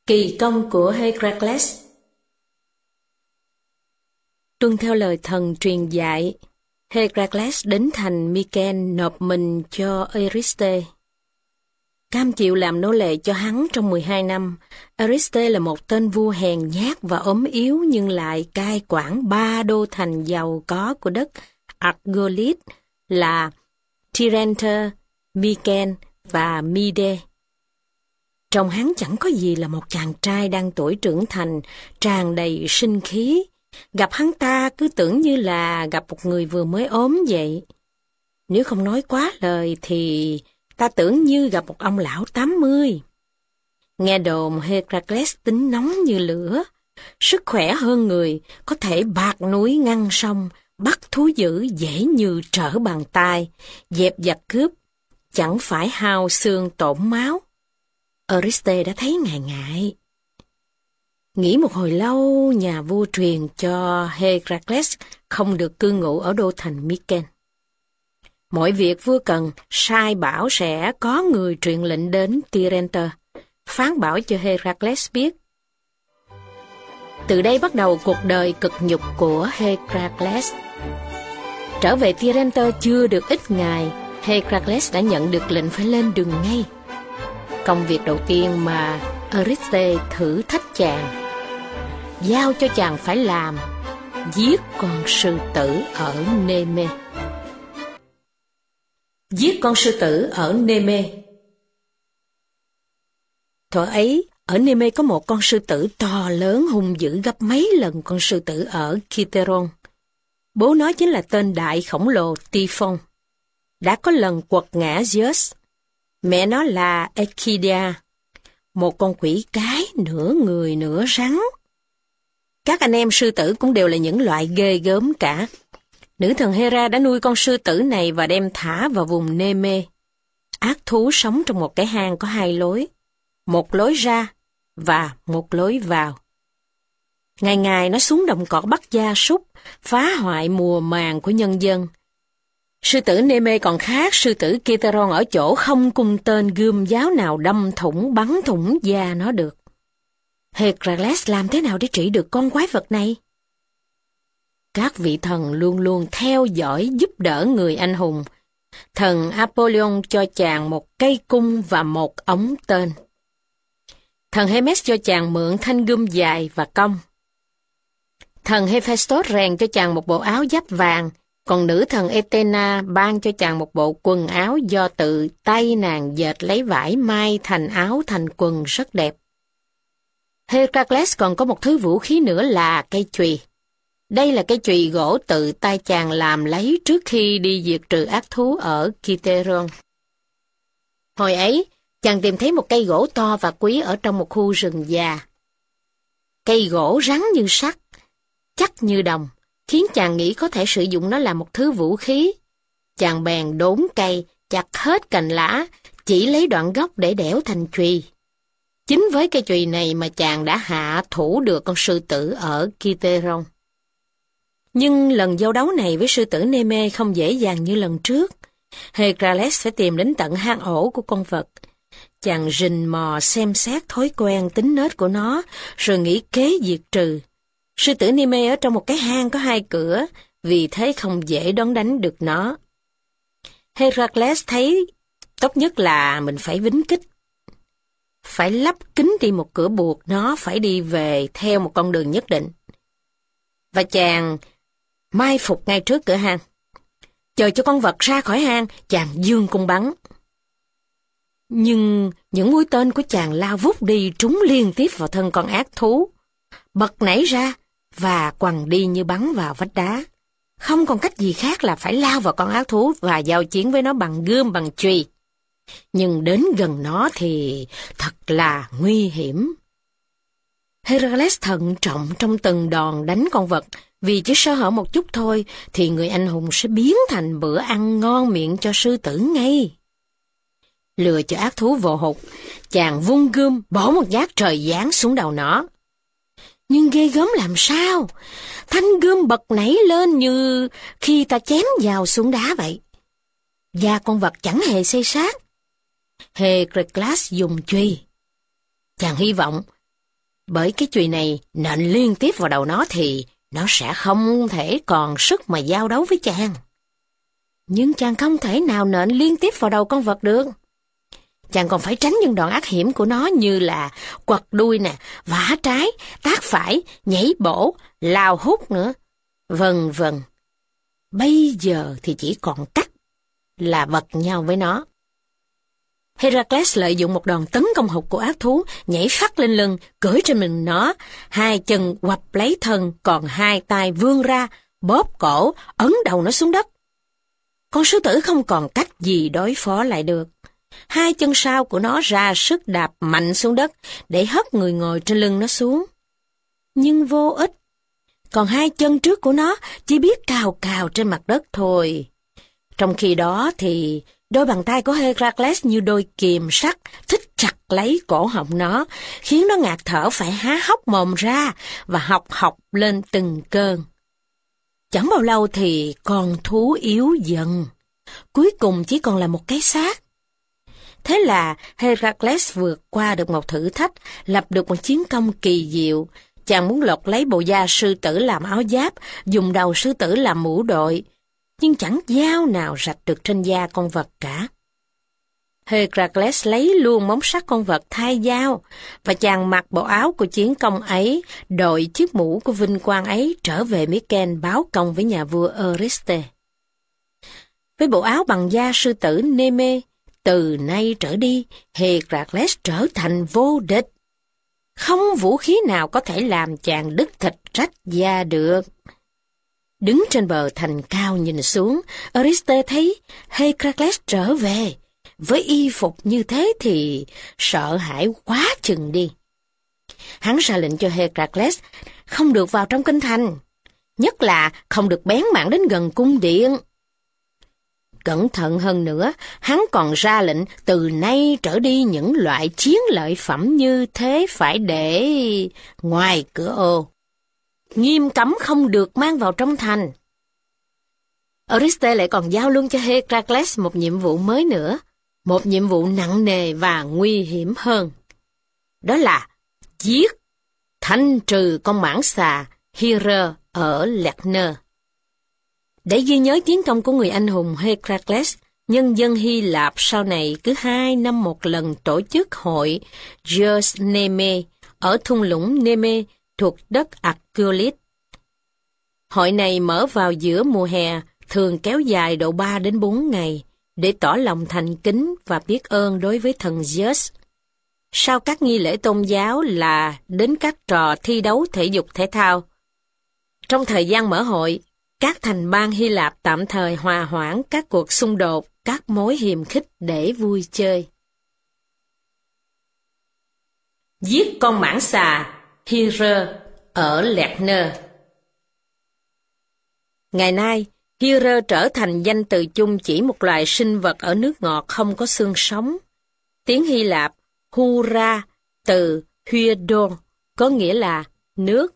Kỳ công của Heracles. Tuân theo lời thần truyền dạy, Heracles đến thành Myken nộp mình cho Eurystheus. Cam chịu làm nô lệ cho hắn trong 12 năm, Eurystheus là một tên vua hèn nhát và ốm yếu nhưng lại cai quản 3 đô thành giàu có của đất Argolis là Tyrrhene, Myken và Mide. Trong hắn chẳng có gì là một chàng trai đang tuổi trưởng thành, tràn đầy sinh khí. Gặp hắn ta cứ tưởng như là gặp một người vừa mới ốm vậy. Nếu không nói quá lời thì ta tưởng như gặp một ông lão 80. Nghe đồn Heracles tính nóng như lửa, sức khỏe hơn người, có thể bạt núi ngăn sông, bắt thú dữ dễ như trở bàn tay, dẹp giặc cướp, chẳng phải hao xương tổn máu. Eurystheus đã thấy ngại ngại. Nghĩ một hồi lâu, nhà vua truyền cho Heracles không được cư ngụ ở đô thành Myken. Mọi việc vua cần, sai bảo sẽ có người truyền lệnh đến Tyrrhene, phán bảo cho Heracles biết. Từ đây bắt đầu cuộc đời cực nhục của Heracles. Trở về Tyrrhene chưa được ít ngày, Heracles đã nhận được lệnh phải lên đường ngay. Công việc đầu tiên mà Eurystheus thử thách chàng, giao cho chàng phải làm, giết con sư tử ở Neme. Giết con sư tử ở Neme. Thuở ấy, ở Neme có một con sư tử to lớn hung dữ gấp mấy lần con sư tử ở Kiteron. Bố nó chính là tên đại khổng lồ Typhon, đã có lần quật ngã Zeus. Mẹ nó là Echidia, một con quỷ cái nửa người nửa rắn. Các anh em sư tử cũng đều là những loại ghê gớm cả. Nữ thần Hera đã nuôi con sư tử này và đem thả vào vùng Neme. Ác thú sống trong một cái hang có 2 lối, một lối ra và một lối vào. Ngày ngày nó xuống đồng cỏ bắt gia súc, phá hoại mùa màng của nhân dân. Sư tử Neme còn khác sư tử Kiteron ở chỗ không cung tên gươm giáo nào đâm thủng bắn thủng da nó được. Heracles làm thế nào để trị được con quái vật này? Các vị thần luôn luôn theo dõi giúp đỡ người anh hùng. Thần Apollyon cho chàng một cây cung và một ống tên. Thần Hermes cho chàng mượn thanh gươm dài và cong. Thần Hephaestus rèn cho chàng một bộ áo giáp vàng, còn nữ thần Athena ban cho chàng một bộ quần áo do tự tay nàng dệt lấy vải may thành áo thành quần rất đẹp. Heracles còn có một thứ vũ khí nữa là cây chùy. Đây là cây chùy gỗ tự tay chàng làm lấy trước khi đi diệt trừ ác thú ở Kiteron. Hồi ấy, chàng tìm thấy một cây gỗ to và quý ở trong một khu rừng già. Cây gỗ rắn như sắt, chắc như đồng, khiến chàng nghĩ có thể sử dụng nó làm một thứ vũ khí. Chàng bèn đốn cây, chặt hết cành lá, chỉ lấy đoạn gốc để đẽo thành chùy. Chính với cây chùy này mà chàng đã hạ thủ được con sư tử ở Kiteron. Nhưng lần giao đấu này với sư tử Neme không dễ dàng như lần trước. Heracles phải tìm đến tận hang ổ của con vật. Chàng rình mò xem xét thói quen tính nết của nó, rồi nghĩ kế diệt trừ. Sư tử Neme ở trong một cái hang có 2 cửa, vì thế không dễ đón đánh được nó. Heracles thấy tốt nhất là mình phải vính kích. Phải lắp kín đi một cửa buộc nó phải đi về theo một con đường nhất định. Và chàng mai phục ngay trước cửa hang. Chờ cho con vật ra khỏi hang, chàng giương cung bắn. Nhưng những mũi tên của chàng lao vút đi trúng liên tiếp vào thân con ác thú, bật nảy ra và quằn đi như bắn vào vách đá. Không còn cách gì khác là phải lao vào con ác thú và giao chiến với nó bằng gươm bằng chùy. Nhưng đến gần nó thì thật là nguy hiểm. Heracles thận trọng trong từng đòn đánh con vật, vì chỉ sơ hở một chút thôi thì người anh hùng sẽ biến thành bữa ăn ngon miệng cho sư tử ngay. Lừa cho ác thú vô hụt, chàng vung gươm bổ một nhát trời giáng xuống đầu nó. Nhưng ghê gớm làm sao? Thanh gươm bật nảy lên như khi ta chém vào xuống đá vậy. Da con vật chẳng hề xây sát. Heracles dùng chùy. Chàng hy vọng Bởi cái chùy này nện liên tiếp vào đầu nó thì nó sẽ không thể còn sức mà giao đấu với chàng. Nhưng chàng không thể nào nện liên tiếp vào đầu con vật được. Chàng còn phải tránh những đoạn ác hiểm của nó như là quật đuôi nè, vả trái, tác phải, nhảy bổ, lao hút nữa, vân vân. Bây giờ thì chỉ còn cách là vật nhau với nó. Heracles lợi dụng một đòn tấn công hụt của ác thú, nhảy phắt lên lưng, cưỡi trên mình nó, hai chân quặp lấy thân, còn hai tay vươn ra, bóp cổ, ấn đầu nó xuống đất. Con sư tử không còn cách gì đối phó lại được. Hai chân sau của nó ra sức đạp mạnh xuống đất để hất người ngồi trên lưng nó xuống. Nhưng vô ích. Còn hai chân trước của nó chỉ biết cào cào trên mặt đất thôi. Trong khi đó thì đôi bàn tay của Heracles như đôi kìm sắt thít chặt lấy cổ họng nó, khiến nó ngạt thở phải há hốc mồm ra và hộc lên từng cơn. Chẳng bao lâu thì con thú yếu dần, cuối cùng chỉ còn là một cái xác. Thế là Heracles vượt qua được một thử thách, lập được một chiến công kỳ diệu. Chàng muốn lột lấy bộ da sư tử làm áo giáp, dùng đầu sư tử làm mũ đội, nhưng chẳng dao nào rạch được trên da con vật cả. Heracles lấy luôn móng sắt con vật thay dao, và chàng mặc bộ áo của chiến công ấy, đội chiếc mũ của vinh quang ấy trở về Myken báo công với nhà vua Eurystheus. Với bộ áo bằng da sư tử Neme, từ nay trở đi, Heracles trở thành vô địch. Không vũ khí nào có thể làm chàng đứt thịt rách da được. Đứng trên bờ thành cao nhìn xuống, Eurystheus thấy Heracles trở về. Với y phục như thế thì sợ hãi quá chừng đi. Hắn ra lệnh cho Heracles không được vào trong kinh thành, nhất là không được bén mảng đến gần cung điện. Cẩn thận hơn nữa, hắn còn ra lệnh từ nay trở đi những loại chiến lợi phẩm như thế phải để ngoài cửa ô, nghiêm cấm không được mang vào trong thành. Eurystheus lại còn giao luôn cho Heracles một nhiệm vụ mới nữa, một nhiệm vụ nặng nề và nguy hiểm hơn. Đó là giết, thanh trừ con mãng xà Hera ở Lerna. Để ghi nhớ chiến công của người anh hùng Heracles, nhân dân Hy Lạp sau này cứ 2 năm một lần tổ chức hội Jeux Neme ở thung lũng Neme thuộc đất Argolis. Hội này mở vào giữa mùa hè, thường kéo dài độ 3 đến 4 ngày, để tỏ lòng thành kính và biết ơn đối với thần Zeus. Sau các nghi lễ tôn giáo là đến các trò thi đấu thể dục thể thao. Trong thời gian mở hội, các thành bang Hy Lạp tạm thời hòa hoãn các cuộc xung đột, các mối hiềm khích để vui chơi. Giết con mãng xà Hera ở Lerna. Ngày nay, Hera trở thành danh từ chung chỉ một loài sinh vật ở nước ngọt không có xương sống. Tiếng Hy Lạp Hura từ Hydron có nghĩa là nước.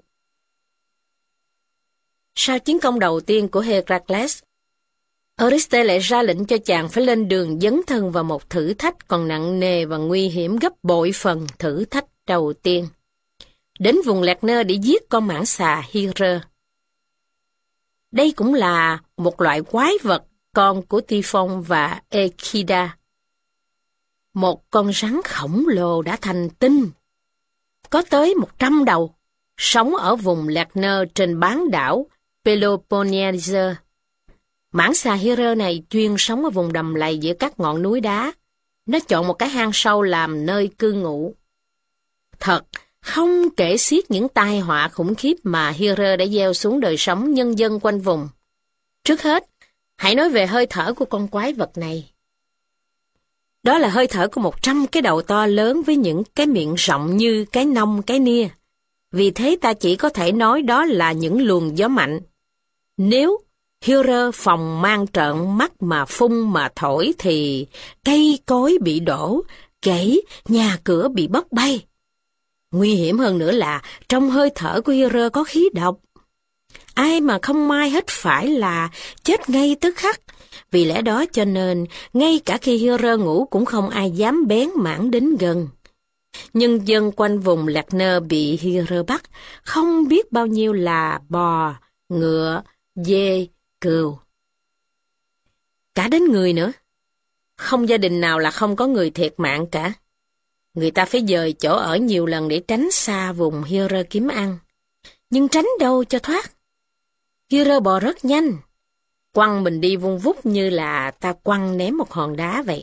Sau chiến công đầu tiên của Heracles, Eurystheus lại ra lệnh cho chàng phải lên đường dấn thân vào một thử thách còn nặng nề và nguy hiểm gấp bội phần thử thách đầu tiên. Đến vùng Lerna để giết con mãng xà Hera. Đây cũng là một loại quái vật con của Typhon và Echidna. Một con rắn khổng lồ đã thành tinh, có tới 100 đầu, sống ở vùng Lerna trên bán đảo Peloponnese. Mãng xà Hera này chuyên sống ở vùng đầm lầy giữa các ngọn núi đá. Nó chọn một cái hang sâu làm nơi cư ngụ. Thật, không kể xiết những tai họa khủng khiếp mà Hera đã gieo xuống đời sống nhân dân quanh vùng. Trước hết, hãy nói về hơi thở của con quái vật này. Đó là hơi thở của 100 cái đầu to lớn với những cái miệng rộng như cái nông cái nia. Vì thế ta chỉ có thể nói đó là những luồng gió mạnh. Nếu Hera phòng mang trợn mắt mà phun mà thổi thì cây cối bị đổ, gãy, nhà cửa bị bốc bay. Nguy hiểm hơn nữa là trong hơi thở của Hera có khí độc. Ai mà không may hít phải là chết ngay tức khắc. Vì lẽ đó cho nên, ngay cả khi Hera ngủ cũng không ai dám bén mảng đến gần. nhân dân quanh vùng Lerner bị Hira bắt, không biết bao nhiêu là bò, ngựa, dê, cừu. Cả đến người nữa. Không gia đình nào là không có người thiệt mạng cả. Người ta phải dời chỗ ở nhiều lần để tránh xa vùng Hira kiếm ăn. Nhưng tránh đâu cho thoát. Hira bò rất nhanh. Quăng mình đi vung vút như là ta quăng ném một hòn đá vậy.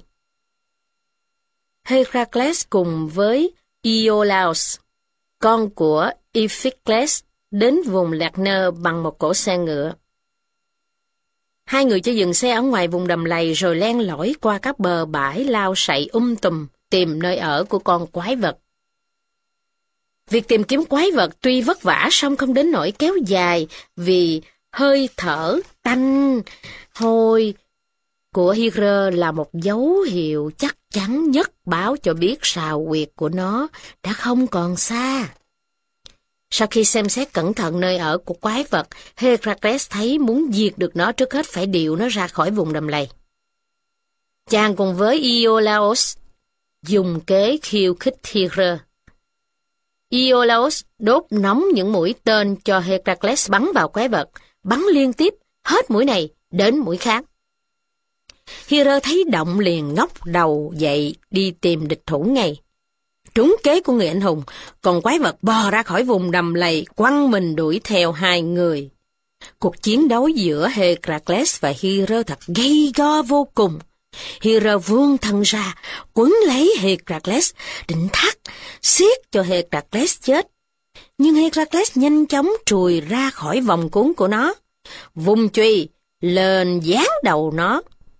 Heracles cùng với Iolaos, con của Iphicles, đến vùng Lerner bằng một cỗ xe ngựa. Hai người cho dừng xe ở ngoài vùng đầm lầy rồi len lỏi qua các bờ bãi lao sậy tùm tìm nơi ở của con quái vật. Việc tìm kiếm quái vật tuy vất vả song không đến nỗi kéo dài vì hơi thở tanh hôi của Hira là một dấu hiệu chắc chắn nhất báo cho biết sào huyệt của nó đã không còn xa. Sau khi xem xét cẩn thận nơi ở của quái vật, Heracles thấy muốn diệt được nó trước hết phải điều nó ra khỏi vùng đầm lầy. Chàng cùng với Iolaos dùng kế khiêu khích Hira. Iolaos đốt nóng những mũi tên cho Heracles bắn vào quái vật, bắn liên tiếp, hết mũi này đến mũi khác. Hira thấy động liền ngóc đầu dậy đi tìm địch thủ ngay. Trúng kế của người anh hùng, còn quái vật bò ra khỏi vùng đầm lầy, quăng mình đuổi theo hai người. Cuộc chiến đấu giữa Heracles và Hira thật gay go vô cùng. Hira vươn thân ra, quấn lấy Heracles, định thắt, siết cho Heracles chết. Nhưng Heracles nhanh chóng trùi ra khỏi vòng cuốn của nó, vùng chùy lên giáng đầu nó.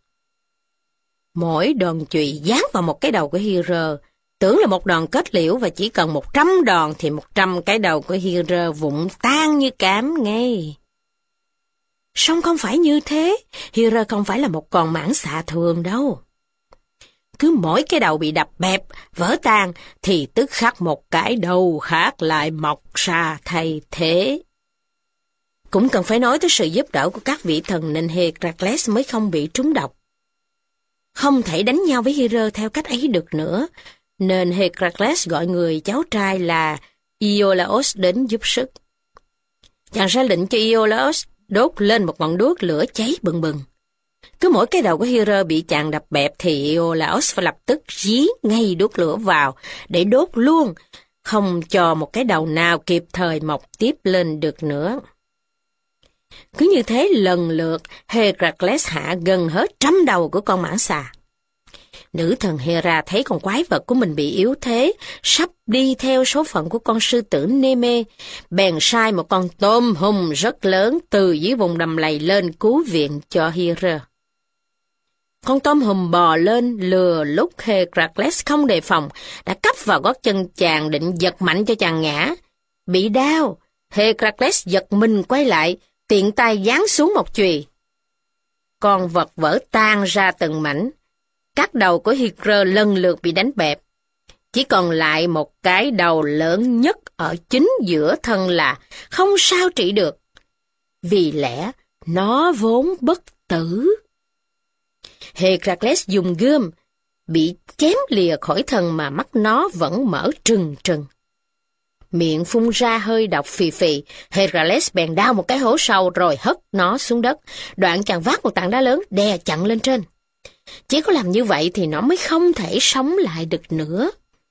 Mỗi đòn chùy giáng vào một cái đầu của Hira, tưởng là một đòn kết liễu và chỉ cần 100 đòn thì 100 cái đầu của Hira vụn tan như cám ngay. Song không phải như thế, Hira không phải là một con mãng xà thường đâu. Cứ mỗi cái đầu bị đập bẹp, vỡ tan thì tức khắc một cái đầu khác lại mọc ra thay thế. Cũng cần phải nói tới sự giúp đỡ của các vị thần nên Heracles mới không bị trúng độc. Không thể đánh nhau với Hira theo cách ấy được nữa, nên Heracles gọi người cháu trai là Iolaos đến giúp sức. Chàng ra lệnh cho Iolaos đốt lên một ngọn đuốc lửa cháy bừng bừng. Cứ mỗi cái đầu của Hira bị chàng đập bẹp thì Iolaos phải lập tức dí ngay đuốc lửa vào để đốt luôn, không cho một cái đầu nào kịp thời mọc tiếp lên được nữa. Cứ như thế lần lượt, Heracles hạ gần hết 100 đầu của con mãng xà. Nữ thần Hera thấy con quái vật của mình bị yếu thế, sắp đi theo số phận của con sư tử Neme, bèn sai một con tôm hùm rất lớn từ dưới vùng đầm lầy lên cứu viện cho Hera. Con tôm hùm bò lên lừa lúc Heracles không đề phòng, đã cắp vào gót chân chàng định giật mạnh cho chàng ngã. Bị đau, Heracles giật mình quay lại, tiện tay giáng xuống một chùy. Con vật vỡ tan ra từng mảnh. Các đầu của Hera lần lượt bị đánh bẹp. Chỉ còn lại một cái đầu lớn nhất ở chính giữa thân là không sao trị được. Vì lẽ nó vốn bất tử. Heracles dùng gươm, bị chém lìa khỏi thân mà mắt nó vẫn mở trừng trừng. Miệng phun ra hơi độc phì phì, Heracles bèn đào một cái hố sâu rồi hất nó xuống đất, đoạn chàng vác một tảng đá lớn đè chặn lên trên. Chỉ có làm như vậy thì nó mới không thể sống lại được nữa.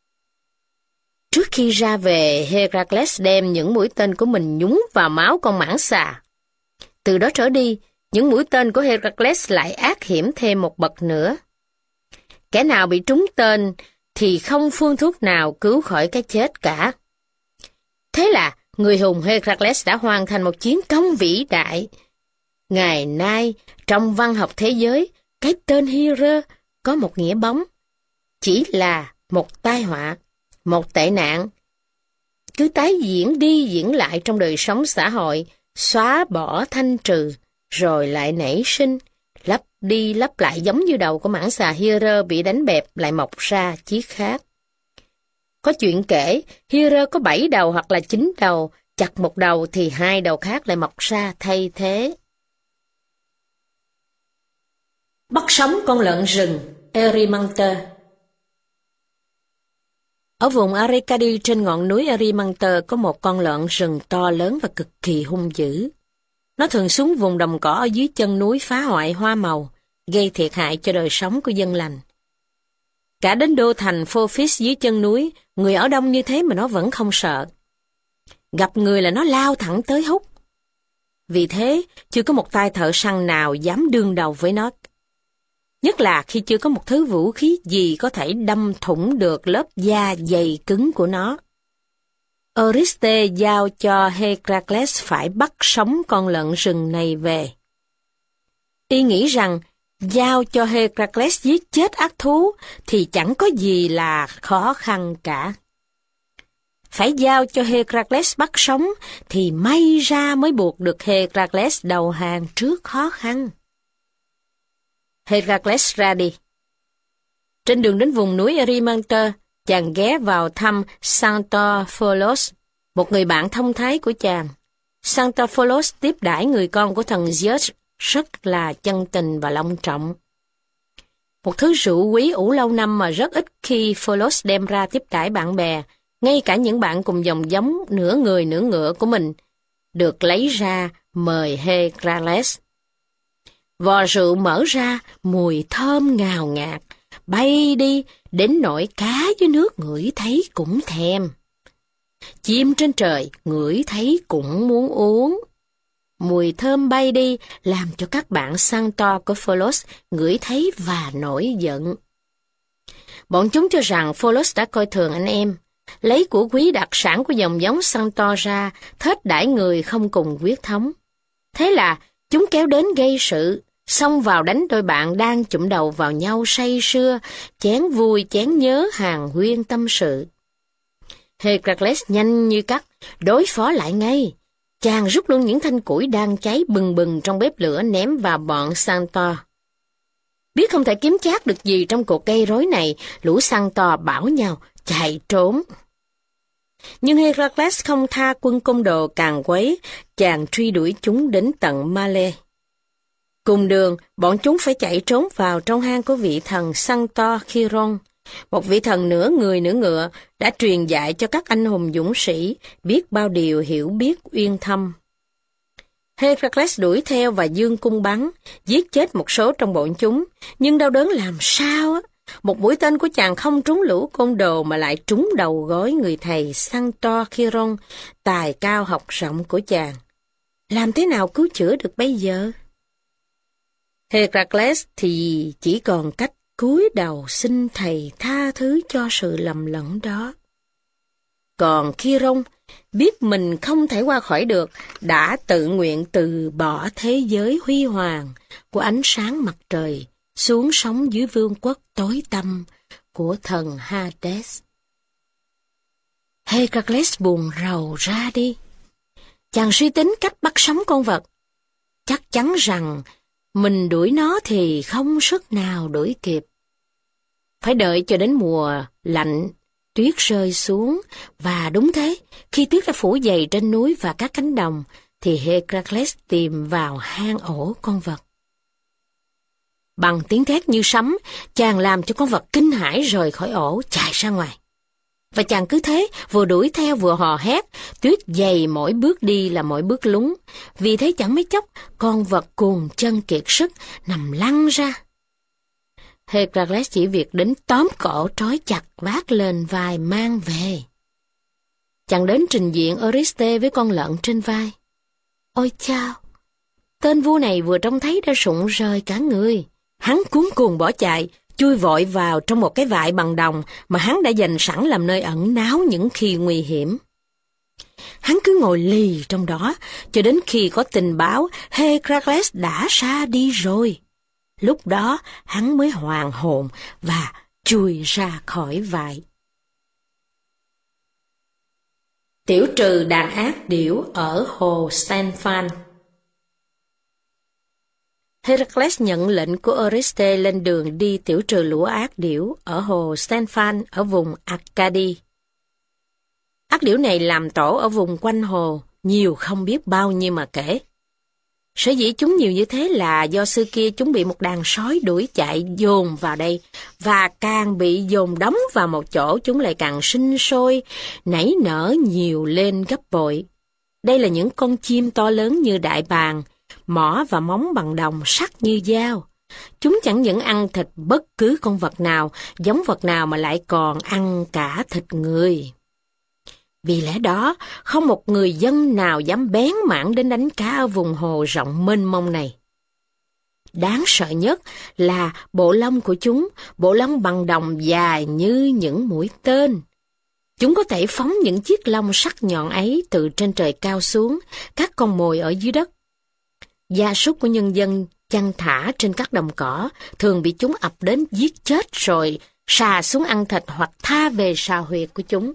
Trước khi ra về, Heracles đem những mũi tên của mình nhúng vào máu con mãng xà. Từ đó trở đi, những mũi tên của Heracles lại ác hiểm thêm một bậc nữa. Kẻ nào bị trúng tên thì không phương thuốc nào cứu khỏi cái chết cả. Thế là người hùng Heracles đã hoàn thành một chiến công vĩ đại. Ngày nay, trong văn học thế giới, cái tên Hera có một nghĩa bóng, chỉ là một tai họa, một tệ nạn. Cứ tái diễn đi diễn lại trong đời sống xã hội, xóa bỏ thanh trừ, rồi lại nảy sinh, lặp đi lặp lại giống như đầu của mãng xà Hera bị đánh bẹp lại mọc ra chiếc khác. Có chuyện kể, Hera có 7 đầu hoặc là 9 đầu, chặt một đầu thì 2 đầu khác lại mọc ra thay thế. Bắt sống con lợn rừng Erymanthus. Ở vùng Arcady trên ngọn núi Erymanter có một con lợn rừng to lớn và cực kỳ hung dữ. Nó thường xuống vùng đồng cỏ ở dưới chân núi phá hoại hoa màu, gây thiệt hại cho đời sống của dân lành. Cả đến đô thành Phofis dưới chân núi, người ở đông như thế mà nó vẫn không sợ. Gặp người là nó lao thẳng tới húc. Vì thế, chưa có một tay thợ săn nào dám đương đầu với nó. Nhất là khi chưa có một thứ vũ khí gì có thể đâm thủng được lớp da dày cứng của nó. Eurystheus giao cho Heracles phải bắt sống con lợn rừng này về. Y nghĩ rằng giao cho Heracles giết chết ác thú thì chẳng có gì là khó khăn cả. Phải giao cho Heracles bắt sống thì may ra mới buộc được Heracles đầu hàng trước khó khăn. Heracles ra đi. Trên đường đến vùng núi Erymanter, chàng ghé vào thăm Xanthopholos, một người bạn thông thái của chàng. Xanthopholos tiếp đãi người con của thần Zeus rất là chân tình và long trọng. Một thứ rượu quý ủ lâu năm mà rất ít khi Pholos đem ra tiếp đãi bạn bè, ngay cả những bạn cùng dòng giống nửa người nửa ngựa của mình, được lấy ra mời Heracles. Vò rượu mở ra, mùi thơm ngào ngạt, bay đi, đến nỗi cá dưới nước ngửi thấy cũng thèm. Chim trên trời ngửi thấy cũng muốn uống. Mùi thơm bay đi làm cho các bạn săn to của Pholos ngửi thấy và nổi giận. Bọn chúng cho rằng Pholos đã coi thường anh em, lấy của quý đặc sản của dòng giống săn to ra, thết đãi người không cùng huyết thống. Thế là chúng kéo đến gây sự, xông vào đánh đôi bạn đang chụm đầu vào nhau say sưa, chén vui chén nhớ hàng huyên tâm sự. Heracles nhanh như cắt, đối phó lại ngay. Chàng rút luôn những thanh củi đang cháy bừng bừng trong bếp lửa ném vào bọn Xanthor. Biết không thể kiếm trác được gì trong cuộc gây rối này, lũ Xanthor bảo nhau chạy trốn. Nhưng Heracles không tha quân côn đồ càn quấy, chàng truy đuổi chúng đến tận Male. Cùng đường, bọn chúng phải chạy trốn vào trong hang của vị thần Xanthor Chiron, một vị thần nửa người nửa ngựa đã truyền dạy cho các anh hùng dũng sĩ biết bao điều hiểu biết uyên thâm. Heracles đuổi theo và giương cung bắn, giết chết một số trong bọn chúng, nhưng đau đớn làm sao á? Một mũi tên của chàng không trúng lũ côn đồ mà lại trúng đầu gối người thầy Xanthor Chiron, tài cao học rộng của chàng. Làm thế nào cứu chữa được bây giờ? Heracles thì chỉ còn cách cúi đầu xin thầy tha thứ cho sự lầm lẫn đó. Còn Chiron biết mình không thể qua khỏi được, đã tự nguyện từ bỏ thế giới huy hoàng của ánh sáng mặt trời, xuống sống dưới vương quốc tối tăm của thần Hades. Heracles buồn rầu ra đi. Chàng suy tính cách bắt sống con vật. Chắc chắn rằng mình đuổi nó thì không sức nào đuổi kịp. Phải đợi cho đến mùa lạnh, tuyết rơi xuống, và đúng thế, khi tuyết đã phủ dày trên núi và các cánh đồng, thì Heracles tìm vào hang ổ con vật. Bằng tiếng thét như sấm, chàng làm cho con vật kinh hãi rời khỏi ổ, chạy ra ngoài. Và chàng cứ thế, vừa đuổi theo vừa hò hét, tuyết dày mỗi bước đi là mỗi bước lún. Vì thế chẳng mấy chốc, con vật cuồng chân kiệt sức, nằm lăn ra. Heracles chỉ việc đến tóm cổ trói chặt vác lên vai mang về. Chàng đến trình diện Eurystheus với con lợn trên vai. Ôi chao! Tên vua này vừa trông thấy đã rụng rời cả người. Hắn cuống cuồng bỏ chạy, chui vội vào trong một cái vại bằng đồng mà hắn đã dành sẵn làm nơi ẩn náu những khi nguy hiểm. Hắn cứ ngồi lì trong đó, cho đến khi có tình báo Heracles đã ra đi rồi. Lúc đó hắn mới hoàn hồn và chui ra khỏi vại. Tiểu trừ đàn ác điểu ở hồ Stenphane. Heracles nhận lệnh của Eurystheus lên đường đi tiểu trừ lũ ác điểu ở hồ Stenphane ở vùng Arcady. Ác điểu này làm tổ ở vùng quanh hồ, nhiều không biết bao nhiêu mà kể. Sở dĩ chúng nhiều như thế là do xưa kia chúng bị một đàn sói đuổi chạy dồn vào đây, và càng bị dồn đóng vào một chỗ chúng lại càng sinh sôi, nảy nở nhiều lên gấp bội. Đây là những con chim to lớn như đại bàng, mỏ và móng bằng đồng sắc như dao. Chúng chẳng những ăn thịt bất cứ con vật nào, giống vật nào mà lại còn ăn cả thịt người. Vì lẽ đó, không một người dân nào dám bén mảng đến đánh cá ở vùng hồ rộng mênh mông này. Đáng sợ nhất là bộ lông của chúng, bộ lông bằng đồng dài như những mũi tên. Chúng có thể phóng những chiếc lông sắc nhọn ấy từ trên trời cao xuống, các con mồi ở dưới đất. Gia súc của nhân dân chăn thả trên các đồng cỏ thường bị chúng ập đến giết chết rồi xà xuống ăn thịt hoặc tha về sào huyệt của chúng.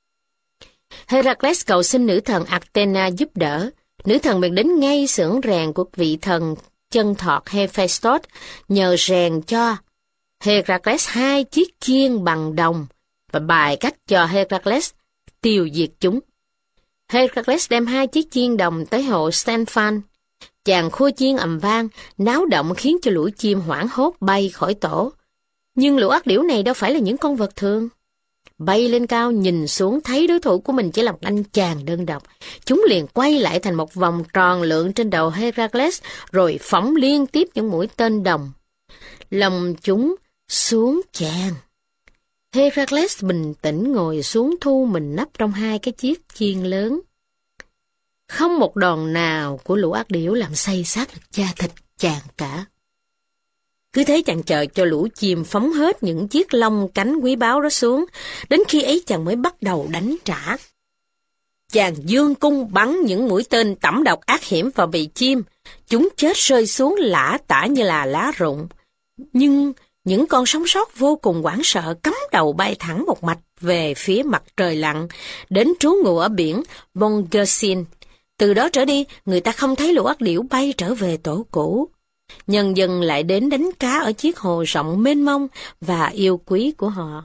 Heracles cầu xin nữ thần Athena giúp đỡ. Nữ thần bèn đến ngay xưởng rèn của vị thần chân thọt Hephaestus nhờ rèn cho Heracles 2 chiếc chiên bằng đồng và bài cách cho Heracles tiêu diệt chúng. Heracles đem 2 chiếc chiên đồng tới hồ Stenphane. Chàng khua chiên ầm vang, náo động khiến cho lũ chim hoảng hốt bay khỏi tổ. Nhưng lũ ác điểu này đâu phải là những con vật thường. Bay lên cao nhìn xuống thấy đối thủ của mình chỉ là một anh chàng đơn độc. Chúng liền quay lại thành một vòng tròn lượn trên đầu Heracles rồi phóng liên tiếp những mũi tên đồng. Lòng chúng xuống chàng. Heracles bình tĩnh ngồi xuống thu mình nấp trong 2 cái chiếc chiên lớn. Không một đòn nào của lũ ác điểu làm xay xát được da thịt chàng cả. Cứ thế chàng chờ cho lũ chim phóng hết những chiếc lông cánh quý báu đó xuống, đến khi ấy chàng mới bắt đầu đánh trả. Chàng giương cung bắn những mũi tên tẩm độc ác hiểm vào bầy chim, chúng chết rơi xuống lả tả như là lá rụng. Nhưng những con sống sót vô cùng hoảng sợ cắm đầu bay thẳng một mạch về phía mặt trời lặn, đến trú ngụ ở biển Bongersin. Từ đó trở đi, người ta không thấy lũ ác điểu bay trở về tổ cũ. Nhân dân lại đến đánh cá ở chiếc hồ rộng mênh mông và yêu quý của họ.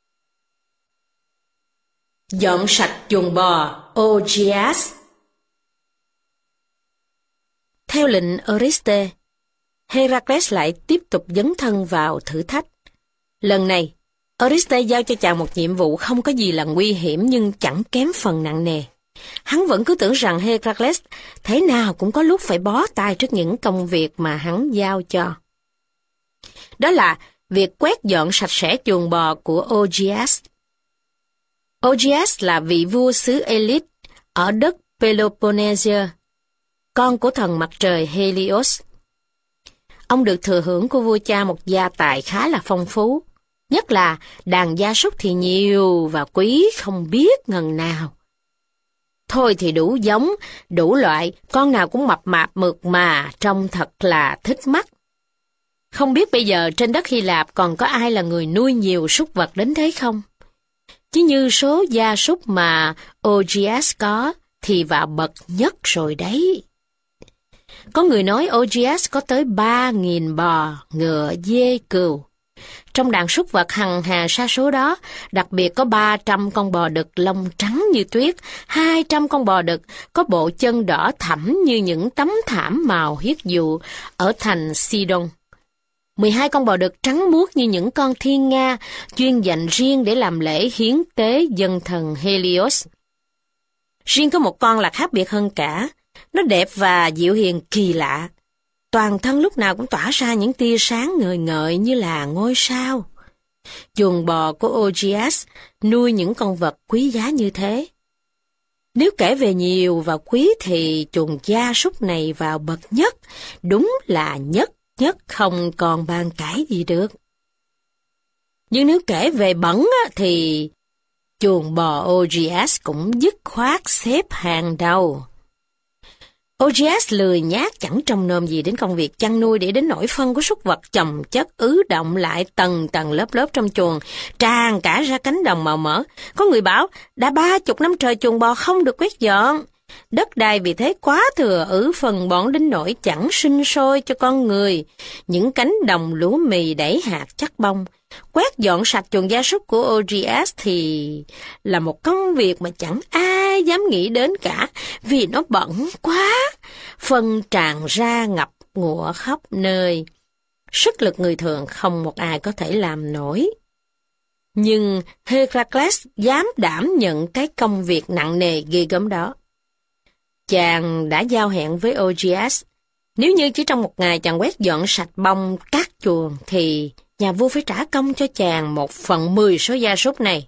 Dọn sạch chuồng bò Augeas. Theo lệnh Eurystheus, Heracles lại tiếp tục dấn thân vào thử thách. Lần này, Eurystheus giao cho chàng một nhiệm vụ không có gì là nguy hiểm nhưng chẳng kém phần nặng nề. Hắn vẫn cứ tưởng rằng Heracles thế nào cũng có lúc phải bó tay trước những công việc mà hắn giao cho. Đó là việc quét dọn sạch sẽ chuồng bò của Augeas. Augeas là vị vua xứ Elis ở đất Peloponnesia, con của thần mặt trời Helios. Ông được thừa hưởng của vua cha một gia tài khá là phong phú, nhất là đàn gia súc thì nhiều và quý không biết ngần nào. Thôi thì đủ giống, đủ loại, con nào cũng mập mạp mượt mà, trông thật là thích mắt. Không biết bây giờ trên đất Hy Lạp còn có ai là người nuôi nhiều súc vật đến thế không? Chứ như số gia súc mà Augeas có thì vào bậc nhất rồi đấy. Có người nói Augeas có tới 3.000 bò, ngựa, dê, cừu. Trong đàn súc vật hằng hà sa số đó, đặc biệt có 300 con bò đực lông trắng như tuyết, 200 con bò đực có bộ chân đỏ thẫm như những tấm thảm màu huyết dụ ở thành Sidon. 12 con bò đực trắng muốt như những con thiên nga, chuyên dành riêng để làm lễ hiến tế dân thần Helios. Riêng có một con là khác biệt hơn cả, nó đẹp và dịu hiền kỳ lạ. Toàn thân lúc nào cũng tỏa ra những tia sáng ngời ngợi như là ngôi sao. Chuồng bò của Augeas nuôi những con vật quý giá như thế. Nếu kể về nhiều và quý thì chuồng gia súc này vào bậc nhất, đúng là nhất không còn bàn cãi gì được. Nhưng nếu kể về bẩn thì chuồng bò Augeas cũng dứt khoát xếp hàng đầu. Augeas lười nhác chẳng trông nom gì đến công việc chăn nuôi để đến nỗi phân của súc vật chồng chất ứ động lại tầng tầng lớp lớp trong chuồng, tràn cả ra cánh đồng màu mỡ. Có người bảo đã 30 năm trời chuồng bò không được quét dọn. Đất đai vì thế quá thừa ứ phân bón đến nỗi chẳng sinh sôi cho con người. Những cánh đồng lúa mì đẩy hạt chắc bông. Quét dọn sạch chuồng gia súc của Augeas thì là một công việc mà chẳng ai dám nghĩ đến cả, vì nó bận quá. phân tràn ra ngập ngụa khắp nơi. Sức lực người thường không một ai có thể làm nổi. Nhưng Heracles dám đảm nhận cái công việc nặng nề ghê gớm đó. Chàng đã giao hẹn với Augeas. Nếu như chỉ trong một ngày chàng quét dọn sạch bông cát chuồng, thì nhà vua phải trả công cho chàng 1/10 số gia súc này.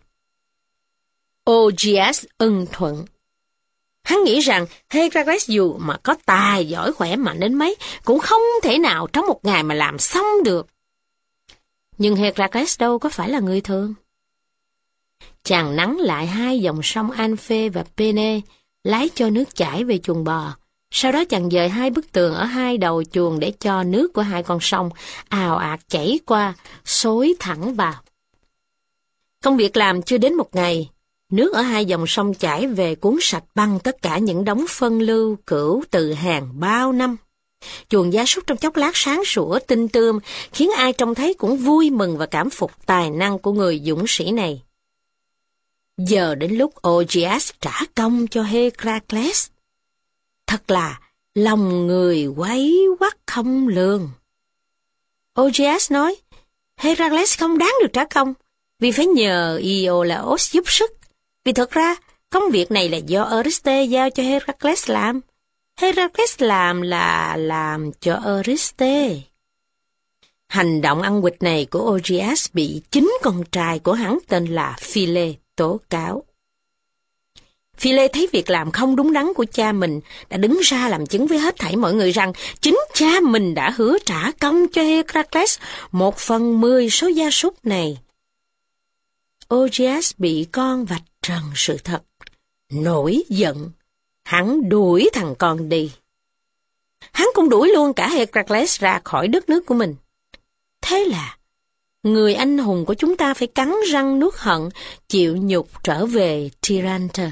Augeas ưng thuận. Hắn nghĩ rằng Heracles dù mà có tài giỏi khỏe mạnh đến mấy, cũng không thể nào trong một ngày mà làm xong được. Nhưng Heracles đâu có phải là người thường. Chàng nắn lại 2 dòng sông Anphe và Pene, lái cho nước chảy về chuồng bò. Sau đó chàng dời 2 bức tường ở 2 đầu chuồng để cho nước của 2 con sông ào ạt chảy qua, xối thẳng vào. Công việc làm chưa đến một ngày, nước ở 2 dòng sông chảy về cuốn sạch băng tất cả những đống phân lưu cửu từ hàng bao năm. Chuồng gia súc trong chốc lát sáng sủa tinh tươm, khiến ai trông thấy cũng vui mừng và cảm phục tài năng của người dũng sĩ này. Giờ đến lúc Augeas trả công cho Heracles. Thật là lòng người quấy quắt không lường. Augeas nói, Heracles không đáng được trả công, vì phải nhờ Iolaos giúp sức. Vì thật ra, công việc này là do Eurystheus giao cho Heracles làm. Heracles làm là làm cho Eurystheus. Hành động ăn quỵt này của Augeas bị chính con trai của hắn tên là Phile tố cáo. Phile thấy việc làm không đúng đắn của cha mình, đã đứng ra làm chứng với hết thảy mọi người rằng chính cha mình đã hứa trả công cho Heracles 1/10 số gia súc này. Augeas bị con vạch trần sự thật, nổi giận, hắn đuổi thằng con đi. Hắn cũng đuổi luôn cả Heracles ra khỏi đất nước của mình. Thế là người anh hùng của chúng ta phải cắn răng nuốt hận, chịu nhục trở về Tirante.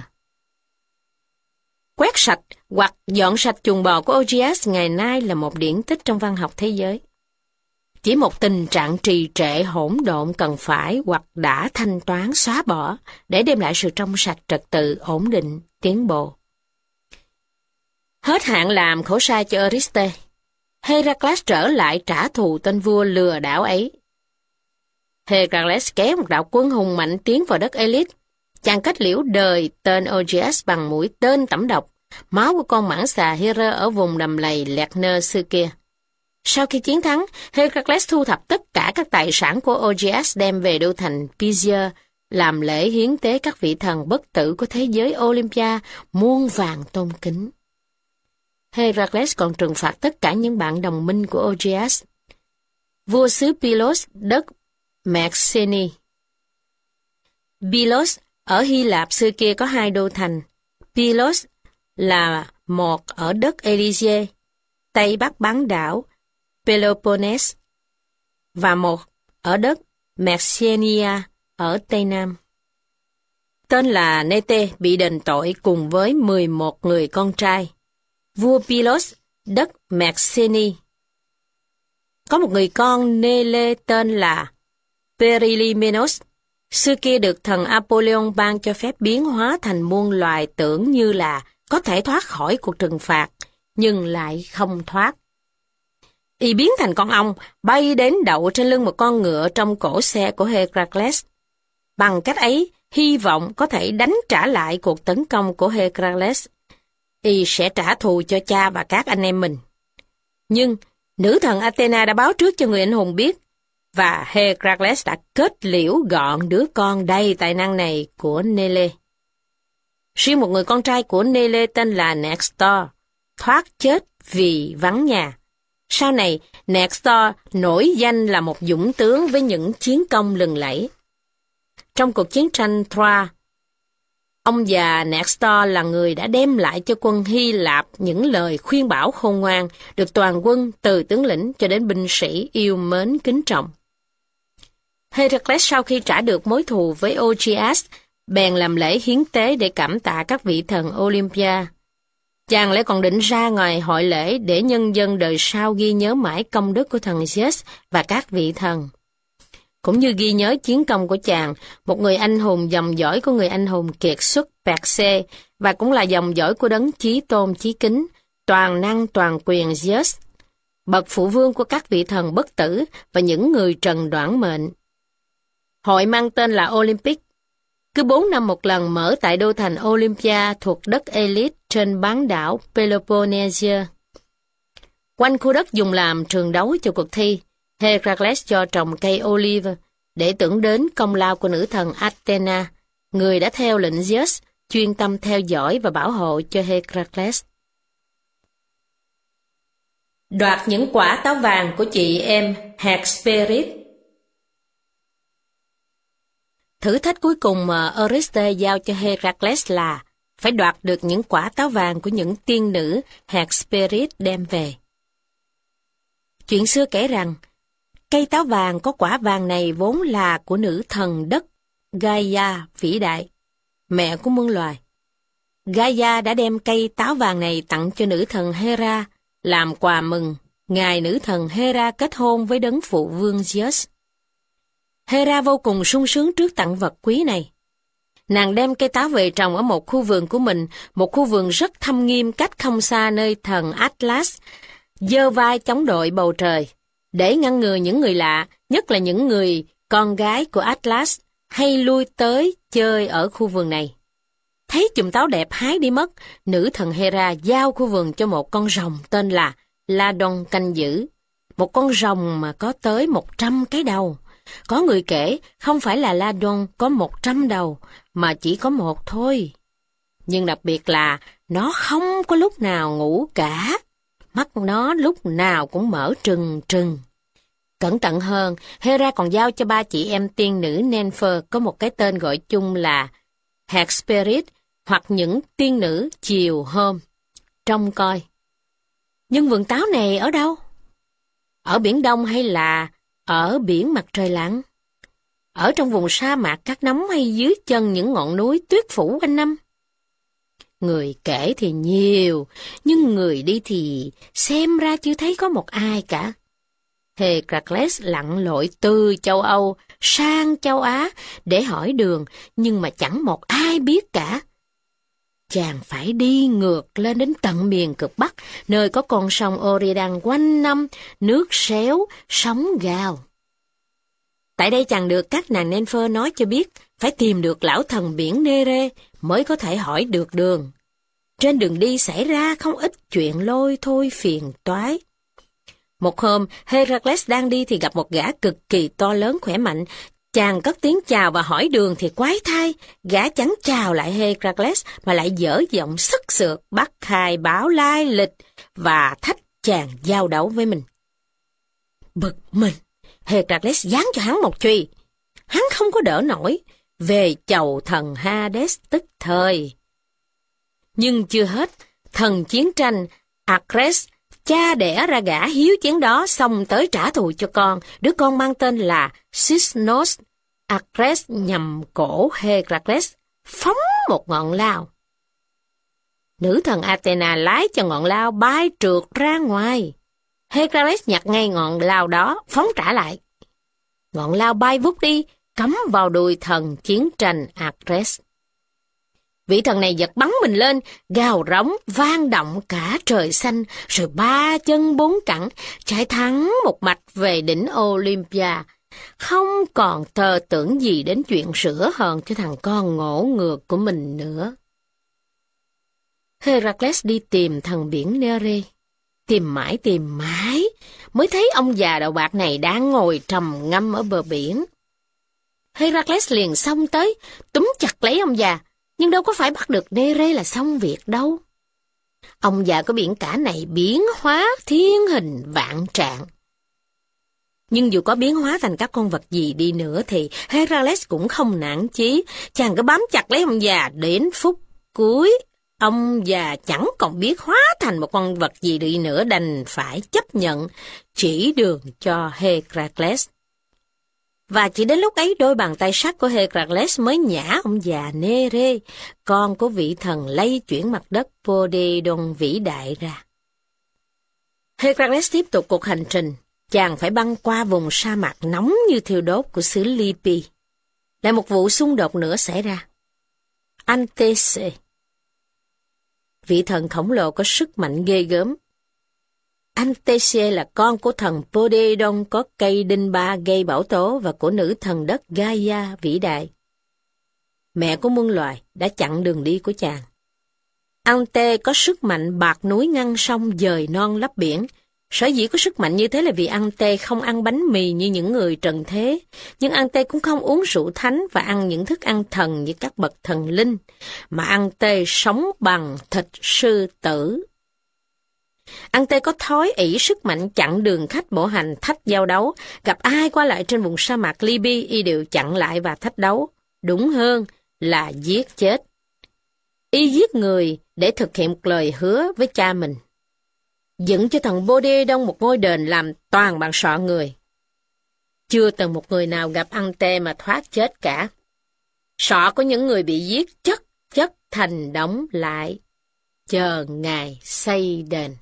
Quét sạch hoặc dọn sạch chuồng bò của Augeas ngày nay là một điển tích trong văn học thế giới. Chỉ một tình trạng trì trệ hỗn độn cần phải hoặc đã thanh toán xóa bỏ để đem lại sự trong sạch, trật tự, ổn định, tiến bộ. Hết hạn làm khổ sai cho Eurystheus, Heracles trở lại trả thù tên vua lừa đảo ấy. Heracles kéo một đạo quân hùng mạnh tiến vào đất Elis. Chàng kết liễu đời tên Augeas bằng mũi tên tẩm độc, máu của con mãng xà Hera ở vùng đầm lầy Lerner xưa kia. Sau khi chiến thắng, Heracles thu thập tất cả các tài sản của Augeas đem về đô thành Pisia, làm lễ hiến tế các vị thần bất tử của thế giới Olympia muôn vàn tôn kính. Heracles còn trừng phạt tất cả những bạn đồng minh của Augeas. Vua xứ Pylos, đất Mexene. Pylos ở Hy Lạp xưa kia có 2 đô thành. Pylos là một ở đất Elysia, Tây Bắc bán đảo Peloponnese, và một ở đất Messenia ở Tây Nam. Tên là Nete bị đền tội cùng với 11 người con trai. Vua Pylos, đất Mexene, có một người con Nele tên là Perilimenos. Xưa kia được thần Apollyon ban cho phép biến hóa thành muôn loài tưởng như là có thể thoát khỏi cuộc trừng phạt, nhưng lại không thoát. Y biến thành con ong, bay đến đậu trên lưng một con ngựa trong cỗ xe của Heracles. Bằng cách ấy, hy vọng có thể đánh trả lại cuộc tấn công của Heracles. Y sẽ trả thù cho cha và các anh em mình. Nhưng, nữ thần Athena đã báo trước cho người anh hùng biết, và Heracles đã kết liễu gọn đứa con đầy tài năng này của Nele. Riêng một người con trai của Nele tên là Nestor, thoát chết vì vắng nhà. Sau này, Nestor nổi danh là một dũng tướng với những chiến công lừng lẫy. Trong cuộc chiến tranh Troy, ông già Nestor là người đã đem lại cho quân Hy Lạp những lời khuyên bảo khôn ngoan, được toàn quân từ tướng lĩnh cho đến binh sĩ yêu mến kính trọng. Heracles sau khi trả được mối thù với Augeas, bèn làm lễ hiến tế để cảm tạ các vị thần Olympia. Chàng lại còn định ra ngoài hội lễ để nhân dân đời sau ghi nhớ mãi công đức của thần Zeus và các vị thần. Cũng như ghi nhớ chiến công của chàng, một người anh hùng dòng dõi của người anh hùng kiệt xuất Perse, và cũng là dòng dõi của đấng chí tôn chí kính, toàn năng toàn quyền Zeus, bậc phụ vương của các vị thần bất tử và những người trần đoản mệnh. Hội mang tên là Olympic, cứ 4 năm một lần mở tại đô thành Olympia thuộc đất Elite trên bán đảo Peloponnesia. Quanh khu đất dùng làm trường đấu cho cuộc thi, Heracles cho trồng cây olive để tưởng đến công lao của nữ thần Athena, người đã theo lệnh Zeus, chuyên tâm theo dõi và bảo hộ cho Heracles. Đoạt những quả táo vàng của chị em Hesperid. Thử thách cuối cùng mà Eurystheus giao cho Heracles là phải đoạt được những quả táo vàng của những tiên nữ Hesperid đem về. Chuyện xưa kể rằng, cây táo vàng có quả vàng này vốn là của nữ thần đất Gaia vĩ đại, mẹ của muôn loài. Gaia đã đem cây táo vàng này tặng cho nữ thần Hera làm quà mừng ngày nữ thần Hera kết hôn với đấng phụ vương Zeus. Hera vô cùng sung sướng trước tặng vật quý này. Nàng đem cây táo về trồng ở một khu vườn của mình, một khu vườn rất thâm nghiêm cách không xa nơi thần Atlas giơ vai chống đội bầu trời, để ngăn ngừa những người lạ, nhất là những người con gái của Atlas, hay lui tới chơi ở khu vườn này. Thấy chùm táo đẹp hái đi mất, nữ thần Hera giao khu vườn cho một con rồng tên là Ladon canh giữ. Một con rồng mà có tới 100 cái đầu. Có người kể không phải là Ladon có 100 đầu, mà chỉ có một thôi. Nhưng đặc biệt là nó không có lúc nào ngủ cả. Mắt nó lúc nào cũng mở trừng trừng. Cẩn thận hơn, Hera còn giao cho 3 chị em tiên nữ Nympher có một cái tên gọi chung là Hesperid, hoặc những tiên nữ chiều hôm. Trông coi. Nhưng vườn táo này ở đâu? Ở Biển Đông hay là ở biển mặt trời lặn? Ở trong vùng sa mạc cát nóng hay dưới chân những ngọn núi tuyết phủ quanh năm? Người kể thì nhiều, nhưng người đi thì xem ra chưa thấy có một ai cả. Heracles lặn lội từ châu Âu sang châu Á để hỏi đường, nhưng mà chẳng một ai biết cả. Chàng phải đi ngược lên đến tận miền cực Bắc, nơi có con sông Oridan quanh năm, nước réo, sóng gào. Tại đây chàng được các nàng Nympher nói cho biết phải tìm được lão thần biển Nere mới có thể hỏi được đường. Trên đường đi xảy ra không ít chuyện lôi thôi phiền toái. Một hôm, Heracles đang đi thì gặp một gã cực kỳ to lớn khỏe mạnh. Chàng cất tiếng chào và hỏi đường thì quái thai, gã chẳng chào lại Heracles mà lại dở giọng sức sượt bắt khai báo lai lịch và thách chàng giao đấu với mình. Bực mình, Heracles giáng cho hắn một chùy. Hắn không có đỡ nổi, về chầu thần Hades tức thời. Nhưng chưa hết, thần chiến tranh Ares, cha đẻ ra gã hiếu chiến đó, xong tới trả thù cho con, đứa con mang tên là Xysnos. Ares nhằm cổ Heracles, phóng một ngọn lao. Nữ thần Athena lái cho ngọn lao bay trượt ra ngoài. Heracles nhặt ngay ngọn lao đó, phóng trả lại. Ngọn lao bay vút đi, cắm vào đùi thần chiến tranh Ares. Vị thần này giật bắn mình lên, gào rống, vang động cả trời xanh, rồi 3 chân 4 cẳng, chạy thẳng một mạch về đỉnh Olympia. Không còn tơ tưởng gì đến chuyện sửa hờn cho thằng con ngỗ ngược của mình nữa. Heracles đi tìm thần biển Nere. Tìm mãi, mới thấy ông già đầu bạc này đang ngồi trầm ngâm ở bờ biển. Heracles liền xông tới, túm chặt lấy ông già, nhưng đâu có phải bắt được Nere là xong việc đâu. Ông già của biển cả này biến hóa thiên hình vạn trạng. Nhưng dù có biến hóa thành các con vật gì đi nữa thì Heracles cũng không nản chí. Chàng cứ bám chặt lấy ông già đến phút cuối. Ông già chẳng còn biết hóa thành một con vật gì đi nữa, đành phải chấp nhận chỉ đường cho Heracles. Và chỉ đến lúc ấy đôi bàn tay sắt của Heracles mới nhả ông già Nere, con của vị thần lay chuyển mặt đất Poseidon vĩ đại ra. Heracles tiếp tục cuộc hành trình. Chàng phải băng qua vùng sa mạc nóng như thiêu đốt của xứ Libya. Lại một vụ xung đột nữa xảy ra. Anteus, vị thần khổng lồ có sức mạnh ghê gớm. Antesia là con của thần Poseidon có cây đinh ba gây bão tố và của nữ thần đất Gaia vĩ đại. Mẹ của muôn loài đã chặn đường đi của chàng. Ante có sức mạnh bạc núi ngăn sông dời non lấp biển. Sở dĩ có sức mạnh như thế là vì Ante không ăn bánh mì như những người trần thế, nhưng Ante cũng không uống rượu thánh và ăn những thức ăn thần như các bậc thần linh, mà Ante sống bằng thịt sư tử. Ante có thói ỷ sức mạnh chặn đường khách bộ hành thách giao đấu, gặp ai qua lại trên vùng sa mạc Libya y đều chặn lại và thách đấu, đúng hơn là giết chết. Y giết người để thực hiện một lời hứa với cha mình. Dựng cho thần Poseidon một ngôi đền làm toàn bằng sọ người. Chưa từng một người nào gặp Ante mà thoát chết cả. Sọ của những người bị giết chất thành đống lại, chờ ngày xây đền.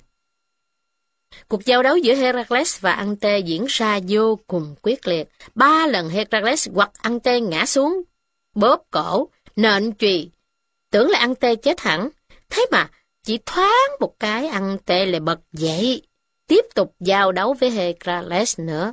Cuộc giao đấu giữa Heracles và Ante diễn ra vô cùng quyết liệt. 3 lần Heracles quật Ante ngã xuống, bóp cổ, nện chùy. Tưởng là Ante chết hẳn, thế mà chỉ thoáng một cái Ante lại bật dậy, tiếp tục giao đấu với Heracles nữa.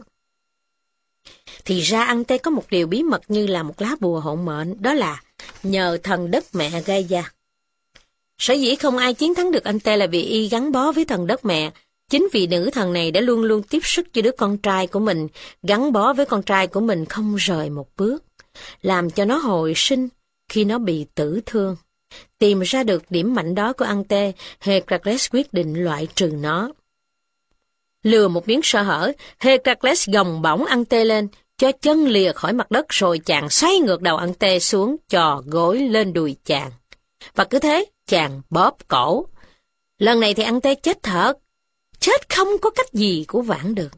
Thì ra Ante có một điều bí mật như là một lá bùa hộ mệnh, đó là nhờ thần đất mẹ Gaia. Sở dĩ không ai chiến thắng được Ante là vì y gắn bó với thần đất mẹ. Chính vì nữ thần này đã luôn luôn tiếp sức cho đứa con trai của mình, gắn bó với con trai của mình không rời một bước, làm cho nó hồi sinh khi nó bị tử thương. Tìm ra được điểm mạnh đó của Ante, Heracles quyết định loại trừ nó. Lừa một miếng sơ hở, Heracles gồng bổng Ante lên, cho chân lìa khỏi mặt đất rồi chàng xoay ngược đầu Ante xuống, chò gối lên đùi chàng. Và cứ thế, chàng bóp cổ. Lần này thì Ante chết thật. Chết không có cách gì cứu vãn được.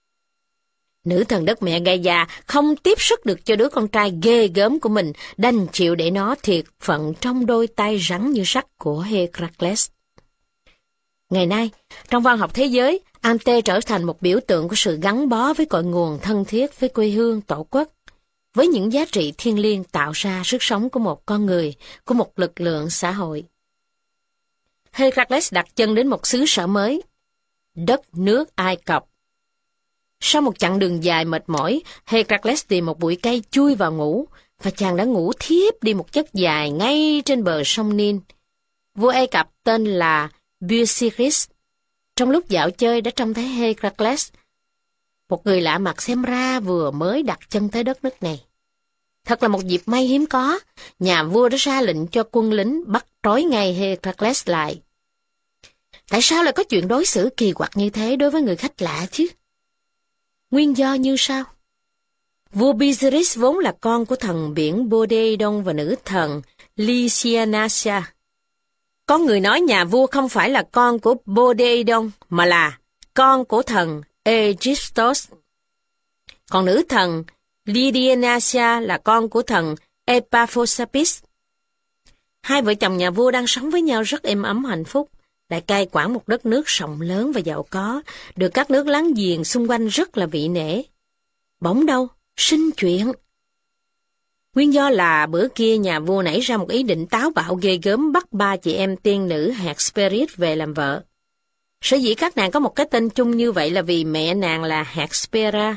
Nữ thần đất mẹ Gaia không tiếp sức được cho đứa con trai ghê gớm của mình, đành chịu để nó thiệt phận trong đôi tay rắn như sắt của Heracles. Ngày nay, trong văn học thế giới, Ante trở thành một biểu tượng của sự gắn bó với cội nguồn thân thiết với quê hương tổ quốc, với những giá trị thiêng liêng tạo ra sức sống của một con người, của một lực lượng xã hội. Heracles đặt chân đến một xứ sở mới, đất nước Ai Cập. Sau một chặng đường dài mệt mỏi, Heracles tìm một bụi cây chui vào ngủ, và chàng đã ngủ thiếp đi một giấc dài ngay trên bờ sông Nin. Vua Ai Cập tên là Busiris. Trong lúc dạo chơi đã trông thấy Heracles, một người lạ mặt xem ra vừa mới đặt chân tới đất nước này. Thật là một dịp may hiếm có, nhà vua đã ra lệnh cho quân lính bắt trói ngay Heracles lại. Tại sao lại có chuyện đối xử kỳ quặc như thế đối với người khách lạ chứ? Nguyên do như sau? Vua Busiris vốn là con của thần biển Poseidon và nữ thần Lysianasia. Có người nói nhà vua không phải là con của Poseidon mà là con của thần Aegisthus. Còn nữ thần Lysianasia là con của thần Epaphosapis. Hai vợ chồng nhà vua đang sống với nhau rất êm ấm hạnh phúc, lại cai quản một đất nước rộng lớn và giàu có, được các nước láng giềng xung quanh rất là vị nể. Bỗng đâu, sinh chuyện. Nguyên do là bữa kia nhà vua nảy ra một ý định táo bạo ghê gớm bắt 3 chị em tiên nữ Hesperid về làm vợ. Sở dĩ các nàng có một cái tên chung như vậy là vì mẹ nàng là Hespera.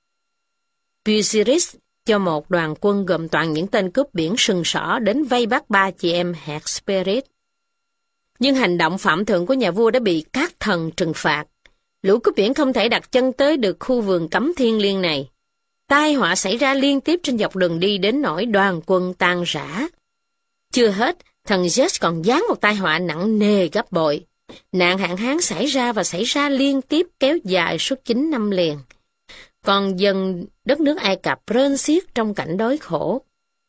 Busiris cho một đoàn quân gồm toàn những tên cướp biển sừng sỏ đến vây bắt 3 chị em Hesperid. Nhưng hành động phạm thượng của nhà vua đã bị các thần trừng phạt. Lũ cướp biển không thể đặt chân tới được khu vườn cấm thiêng liêng này. Tai họa xảy ra liên tiếp trên dọc đường đi đến nỗi đoàn quân tan rã. Chưa hết, thần Zeus còn giáng một tai họa nặng nề gấp bội. Nạn hạn hán xảy ra và xảy ra liên tiếp kéo dài suốt 9 năm liền. Còn dân đất nước Ai Cập rên xiết trong cảnh đói khổ.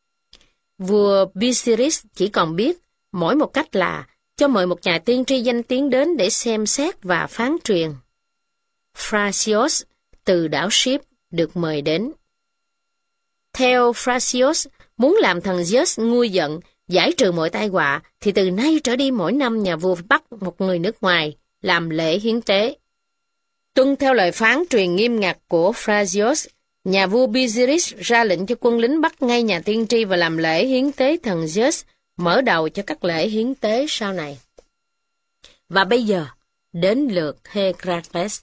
Vua Busiris chỉ còn biết mỗi một cách là cho mời một nhà tiên tri danh tiếng đến để xem xét và phán truyền. Phrasios từ đảo Ship được mời đến. Theo Phrasios, muốn làm thần Zeus nguôi giận, giải trừ mọi tai họa, thì từ nay trở đi mỗi năm nhà vua phải bắt một người nước ngoài làm lễ hiến tế. Tuân theo lời phán truyền nghiêm ngặt của Phrasios, nhà vua Busiris ra lệnh cho quân lính bắt ngay nhà tiên tri và làm lễ hiến tế thần Zeus, mở đầu cho các lễ hiến tế sau này. Và bây giờ, đến lượt Heracles.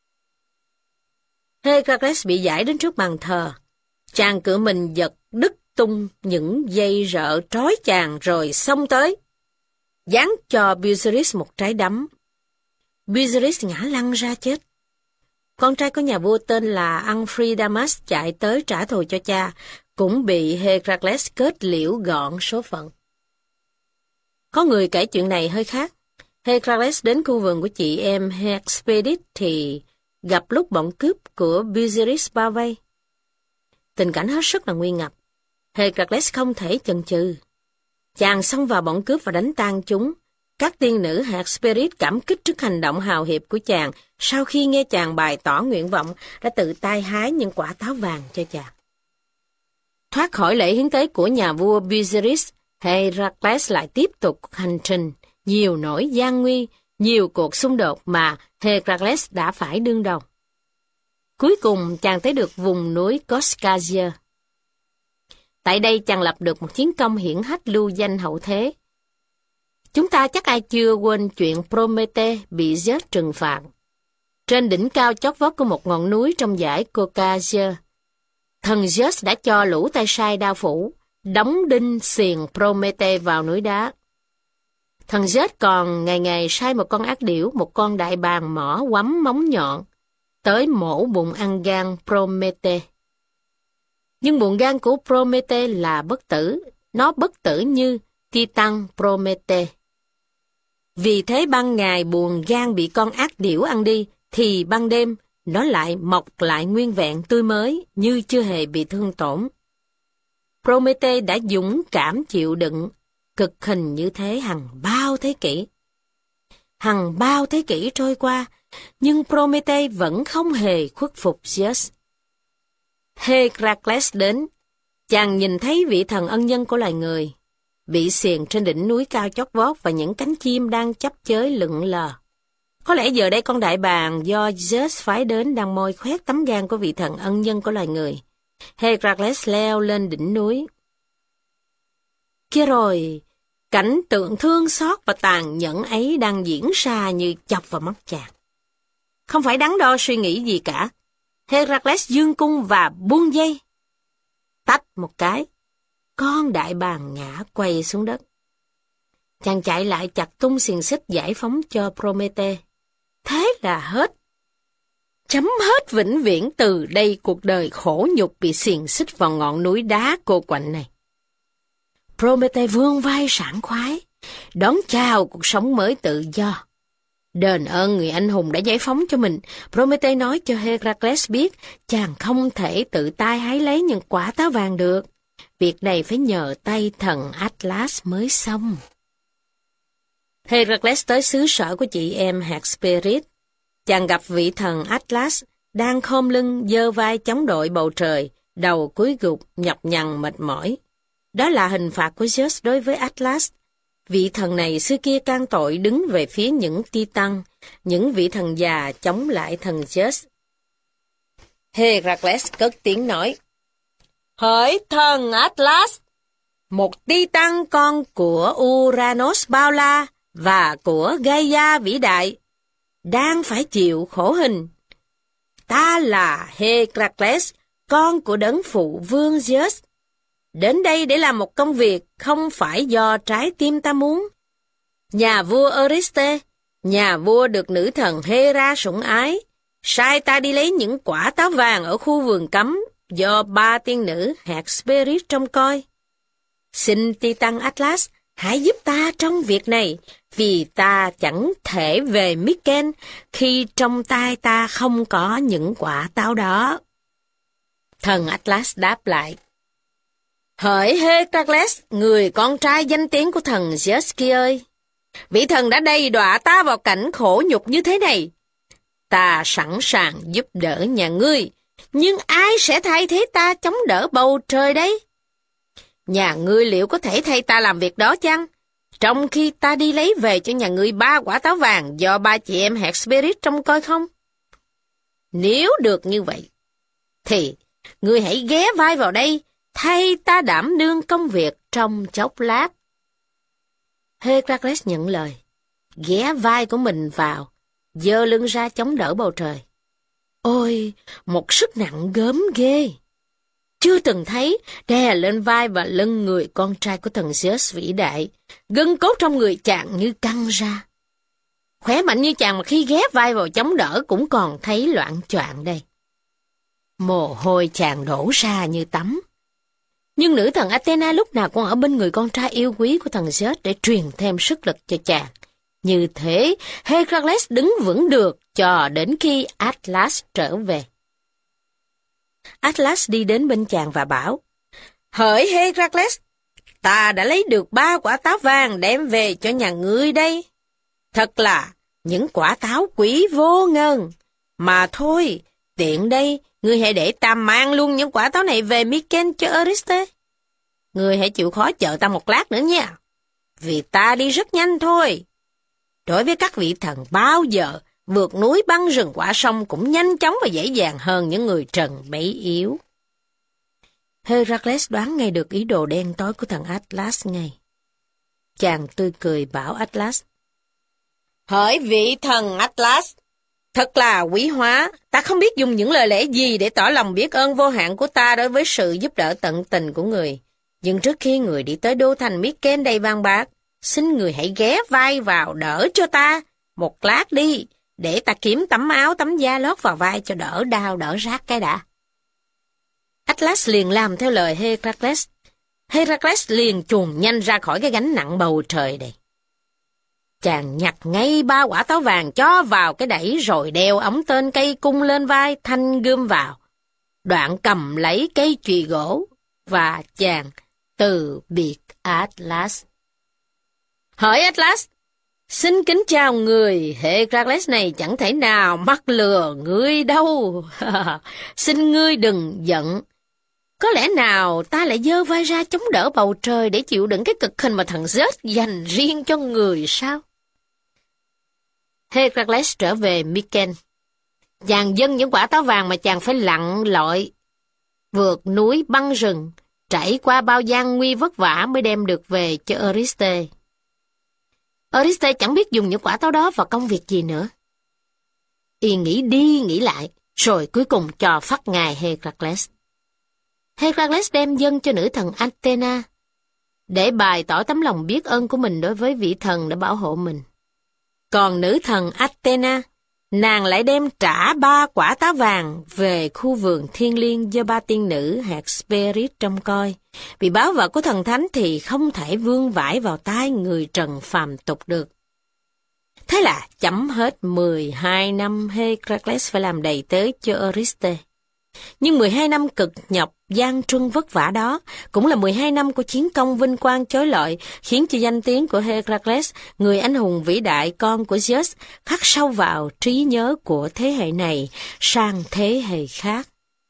Heracles bị giải đến trước bàn thờ. Chàng cự mình giật đứt tung những dây rợ trói chàng rồi xông tới, giáng cho Busiris một trái đấm. Busiris ngã lăn ra chết. Con trai của nhà vua tên là Amphidamas chạy tới trả thù cho cha, cũng bị Heracles kết liễu gọn số phận. Có người kể chuyện này hơi khác. Heracles đến khu vườn của chị em Hespedis thì gặp lúc bọn cướp của Busiris bao vây. Tình cảnh hết sức là nguy ngập. Heracles không thể chần chừ. Chàng xông vào bọn cướp và đánh tan chúng. Các tiên nữ Hespedis cảm kích trước hành động hào hiệp của chàng, sau khi nghe chàng bày tỏ nguyện vọng, đã tự tay hái những quả táo vàng cho chàng. Thoát khỏi lễ hiến tế của nhà vua Busiris, Heracles lại tiếp tục hành trình, nhiều nỗi gian nguy, nhiều cuộc xung đột mà Heracles đã phải đương đầu. Cuối cùng chàng tới được vùng núi Caucasia. Tại đây chàng lập được một chiến công hiển hách lưu danh hậu thế. Chúng ta chắc ai chưa quên chuyện Prométhée bị Zeus trừng phạt. Trên đỉnh cao chót vót của một ngọn núi trong dãy Caucasia, thần Zeus đã cho lũ tay sai đao phủ, đóng đinh xiềng Prométhée vào núi đá. Thần Zeus còn ngày ngày sai một con ác điểu, một con đại bàng mỏ quắm móng nhọn, tới mổ bụng ăn gan Prométhée. Nhưng bụng gan của Prométhée là bất tử, nó bất tử như Titan Prométhée. Vì thế ban ngày buồng gan bị con ác điểu ăn đi, thì ban đêm nó lại mọc lại nguyên vẹn tươi mới, như chưa hề bị thương tổn. Prométhée đã dũng cảm chịu đựng cực hình như thế hằng bao thế kỷ. Hằng bao thế kỷ trôi qua, nhưng Prométhée vẫn không hề khuất phục Zeus. Heracles đến, chàng nhìn thấy vị thần ân nhân của loài người, bị xiềng trên đỉnh núi cao chót vót và những cánh chim đang chấp chới lững lờ. Có lẽ giờ đây con đại bàng do Zeus phái đến đang môi khoét tấm gan của vị thần ân nhân của loài người. Heracles leo lên đỉnh núi. Kia rồi, cảnh tượng thương xót và tàn nhẫn ấy đang diễn ra như chọc vào mắt chàng. Không phải đắn đo suy nghĩ gì cả. Heracles giương cung và buông dây. Tách một cái, con đại bàng ngã quay xuống đất. Chàng chạy lại chặt tung xiềng xích giải phóng cho Prométhée. Thế là hết. Chấm hết vĩnh viễn, từ đây cuộc đời khổ nhục bị xiềng xích vào ngọn núi đá cô quạnh này. Prométhée vươn vai sảng khoái, đón chào cuộc sống mới tự do. Đền ơn người anh hùng đã giải phóng cho mình, Prométhée nói cho Heracles biết chàng không thể tự tay hái lấy những quả táo vàng được. Việc này phải nhờ tay thần Atlas mới xong. Heracles tới xứ sở của chị em Hesperides. Chàng gặp vị thần Atlas đang khom lưng giơ vai chống đội bầu trời, đầu cúi gục nhọc nhằn mệt mỏi. Đó là hình phạt của Zeus đối với Atlas. Vị thần này xưa kia can tội đứng về phía những Titan, những vị thần già chống lại thần Zeus. Heracles cất tiếng nói: Hỡi thần Atlas, một Titan con của Uranos bao la và của Gaia vĩ đại, đang phải chịu khổ hình. Ta là Heracles, con của đấng phụ vương Zeus. Đến đây để làm một công việc không phải do trái tim ta muốn. Nhà vua Eurystheus, nhà vua được nữ thần Hera sủng ái, sai ta đi lấy những quả táo vàng ở khu vườn cấm do 3 tiên nữ Hesperides trông coi. Xin Titan Atlas, hãy giúp ta trong việc này, vì ta chẳng thể về Myken khi trong tay ta không có những quả táo đó. Thần Atlas đáp lại: Hỡi Heracles, người con trai danh tiếng của thần Zeus kia ơi! Vị thần đã đầy đọa ta vào cảnh khổ nhục như thế này. Ta sẵn sàng giúp đỡ nhà ngươi, nhưng ai sẽ thay thế ta chống đỡ bầu trời đấy? Nhà ngươi liệu có thể thay ta làm việc đó chăng? Trong khi ta đi lấy về cho nhà ngươi 3 quả táo vàng do 3 chị em Hesperides trông coi không? Nếu được như vậy, thì ngươi hãy ghé vai vào đây, thay ta đảm đương công việc trong chốc lát. Heracles nhận lời. ghé vai của mình vào, giơ lưng ra chống đỡ bầu trời. Ôi, một sức nặng gớm ghê! Chưa từng thấy, đè lên vai và lưng người con trai của thần Zeus vĩ đại, gân cốt trong người chàng như căng ra. Khỏe mạnh như chàng mà khi ghé vai vào chống đỡ cũng còn thấy loạng choạng đây. Mồ hôi chàng đổ ra như tắm. Nhưng nữ thần Athena lúc nào cũng ở bên người con trai yêu quý của thần Zeus để truyền thêm sức lực cho chàng. Như thế, Heracles đứng vững được cho đến khi Atlas trở về. Atlas đi đến bên chàng và bảo, hỡi Heracles, ta đã lấy được 3 quả táo vàng đem về cho nhà ngươi đây. Thật là những quả táo quý vô ngần. Mà thôi, tiện đây, ngươi hãy để ta mang luôn những quả táo này về Myken cho Eurystheus. Ngươi hãy chịu khó chờ ta một lát nữa nha, vì ta đi rất nhanh thôi. Đối với các vị thần bao giờ, vượt núi băng rừng qua sông cũng nhanh chóng và dễ dàng hơn những người trần bấy yếu. Heracles đoán ngay được ý đồ đen tối của thằng Atlas ngay. Chàng tươi cười bảo Atlas, hỡi vị thần Atlas, thật là quý hóa, ta không biết dùng những lời lẽ gì để tỏ lòng biết ơn vô hạn của ta đối với sự giúp đỡ tận tình của người. Nhưng trước khi người đi tới đô thành Myken đầy vàng bạc, xin người hãy ghé vai vào đỡ cho ta một lát đi, để ta kiếm tấm áo tấm da lót vào vai cho đỡ đau đỡ rát cái đã. Atlas liền làm theo lời Heracles. Heracles liền chuồn nhanh ra khỏi cái gánh nặng bầu trời này. Chàng nhặt ngay 3 quả táo vàng cho vào cái đẩy rồi đeo ống tên cây cung lên vai thanh gươm vào. Đoạn cầm lấy cây chùy gỗ và chàng từ biệt Atlas. Hỡi Atlas, xin kính chào người, Heracles này chẳng thể nào mắc lừa ngươi đâu. Xin ngươi đừng giận. Có lẽ nào ta lại giơ vai ra chống đỡ bầu trời để chịu đựng cái cực hình mà thằng Zeus dành riêng cho người sao? Heracles trở về Myken. Chàng dâng những quả táo vàng mà chàng phải lặn lội, vượt núi băng rừng, trải qua bao gian nguy vất vả mới đem được về cho Eurystheus. Eurystheus chẳng biết dùng những quả táo đó vào công việc gì nữa. Y nghĩ đi nghĩ lại, rồi cuối cùng cho phắt ngài Heracles. Heracles đem dâng cho nữ thần Athena, để bày tỏ tấm lòng biết ơn của mình đối với vị thần đã bảo hộ mình. Còn nữ thần Athena, nàng lại đem trả 3 quả táo vàng về khu vườn thiên liêng do 3 tiên nữ Hesperis trông coi. Vì báo vật của thần thánh thì không thể vương vãi vào tai người trần phàm tục được. Thế là chấm hết 12 năm Heracles phải làm đầy tớ cho Eurystheus. Nhưng 12 năm cực nhọc, gian truân vất vả đó cũng là 12 năm của chiến công vinh quang chói lọi, khiến cho danh tiếng của Heracles, người anh hùng vĩ đại con của Zeus, khắc sâu vào trí nhớ của thế hệ này sang thế hệ khác.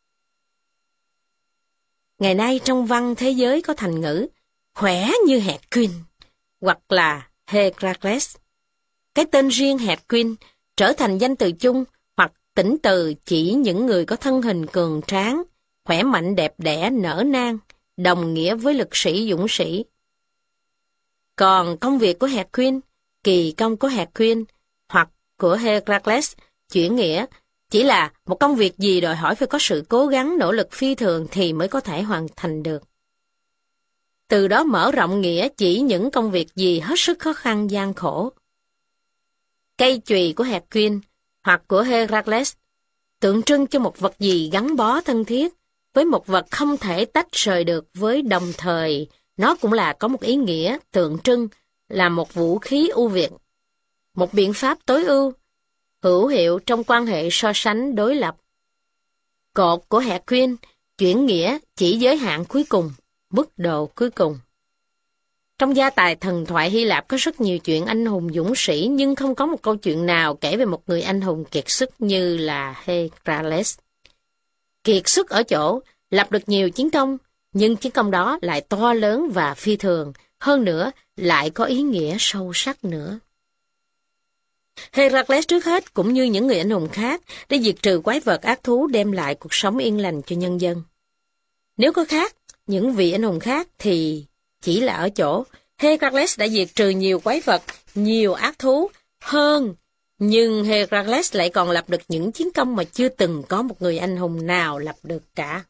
Ngày nay trong văn thế giới có thành ngữ khỏe như Hercules hoặc là Heracles. Cái tên riêng Hercules trở thành danh từ chung hoặc tỉnh từ chỉ những người có thân hình cường tráng, khỏe mạnh đẹp đẽ nở nang, đồng nghĩa với lực sĩ dũng sĩ. Còn công việc của Hercules, kỳ công của Hercules hoặc của Heracles chuyển nghĩa chỉ là một công việc gì đòi hỏi phải có sự cố gắng nỗ lực phi thường thì mới có thể hoàn thành được. Từ đó mở rộng nghĩa chỉ những công việc gì hết sức khó khăn gian khổ. Cây chùy của Hercules hoặc của Heracles tượng trưng cho một vật gì gắn bó thân thiết với một vật không thể tách rời được, với đồng thời nó cũng là có một ý nghĩa tượng trưng là một vũ khí ưu việt, một biện pháp tối ưu, hữu hiệu trong quan hệ so sánh đối lập. Cột của Hercules chuyển nghĩa chỉ giới hạn cuối cùng, mức độ cuối cùng. Trong gia tài thần thoại Hy Lạp có rất nhiều chuyện anh hùng dũng sĩ, nhưng không có một câu chuyện nào kể về một người anh hùng kiệt xuất như là Heracles. Kiệt xuất ở chỗ lập được nhiều chiến công, nhưng chiến công đó lại to lớn và phi thường, hơn nữa lại có ý nghĩa sâu sắc nữa. Heracles trước hết cũng như những người anh hùng khác để diệt trừ quái vật ác thú, đem lại cuộc sống yên lành cho nhân dân. Nếu có khác những vị anh hùng khác thì chỉ là ở chỗ Heracles đã diệt trừ nhiều quái vật, nhiều ác thú hơn, nhưng Heracles lại còn lập được những chiến công mà chưa từng có một người anh hùng nào lập được cả.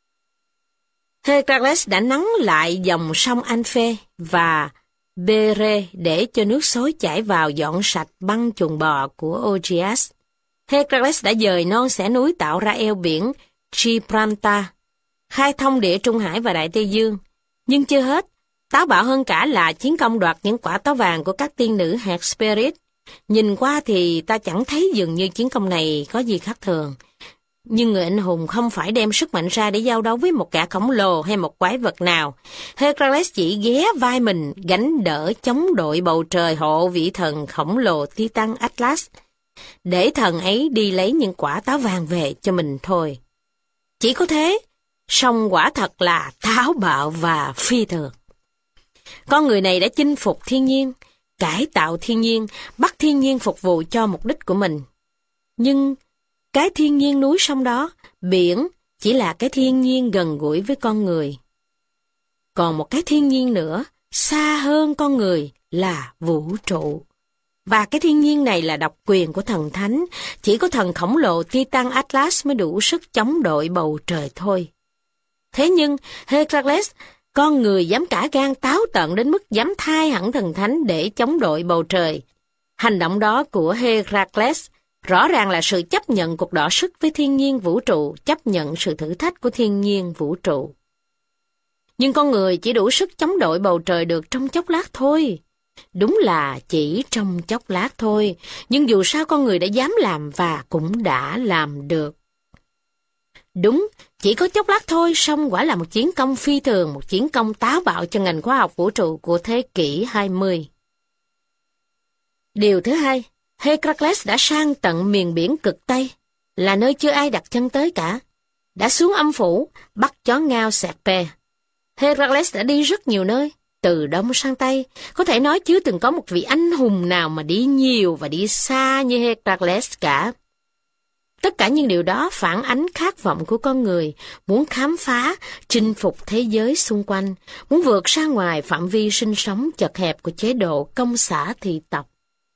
Heracles đã nắn lại dòng sông Anphe và Bere để cho nước xối chảy vào dọn sạch băng chuồng bò của Augeas. Heracles đã dời non xẻ núi tạo ra eo biển Gibraltar, khai thông địa Trung Hải và Đại Tây Dương. Nhưng chưa hết, táo bạo hơn cả là chiến công đoạt những quả táo vàng của các tiên nữ Hesperid. Nhìn qua thì ta chẳng thấy dường như chiến công này có gì khác thường. Nhưng người anh hùng không phải đem sức mạnh ra để giao đấu với một kẻ khổng lồ hay một quái vật nào. Heracles chỉ ghé vai mình gánh đỡ chống đội bầu trời hộ vị thần khổng lồ Titan Atlas, để thần ấy đi lấy những quả táo vàng về cho mình thôi. Chỉ có thế, song quả thật là táo bạo và phi thường. Con người này đã chinh phục thiên nhiên, cải tạo thiên nhiên, bắt thiên nhiên phục vụ cho mục đích của mình. Nhưng cái thiên nhiên núi sông đó, biển, chỉ là cái thiên nhiên gần gũi với con người. Còn một cái thiên nhiên nữa, xa hơn con người là vũ trụ. Và cái thiên nhiên này là độc quyền của thần thánh, chỉ có thần khổng lồ Titan Atlas mới đủ sức chống đội bầu trời thôi. Thế nhưng, Heracles, con người dám cả gan táo tợn đến mức dám thay hẳn thần thánh để chống đội bầu trời. Hành động đó của Heracles rõ ràng là sự chấp nhận cuộc đọ sức với thiên nhiên vũ trụ, chấp nhận sự thử thách của thiên nhiên vũ trụ. Nhưng con người chỉ đủ sức chống đội bầu trời được trong chốc lát thôi. Đúng là chỉ trong chốc lát thôi, nhưng dù sao con người đã dám làm và cũng đã làm được. Đúng, chỉ có chốc lát thôi, song quả là một chiến công phi thường, một chiến công táo bạo cho ngành khoa học vũ trụ của thế kỷ 20. Điều thứ hai, Heracles đã sang tận miền biển cực Tây, là nơi chưa ai đặt chân tới cả. Đã xuống âm phủ, bắt chó ngao Serpe. Heracles đã đi rất nhiều nơi, từ Đông sang Tây. Có thể nói chưa từng có một vị anh hùng nào mà đi nhiều và đi xa như Heracles cả. Tất cả những điều đó phản ánh khát vọng của con người, muốn khám phá, chinh phục thế giới xung quanh, muốn vượt ra ngoài phạm vi sinh sống chật hẹp của chế độ công xã thị tộc.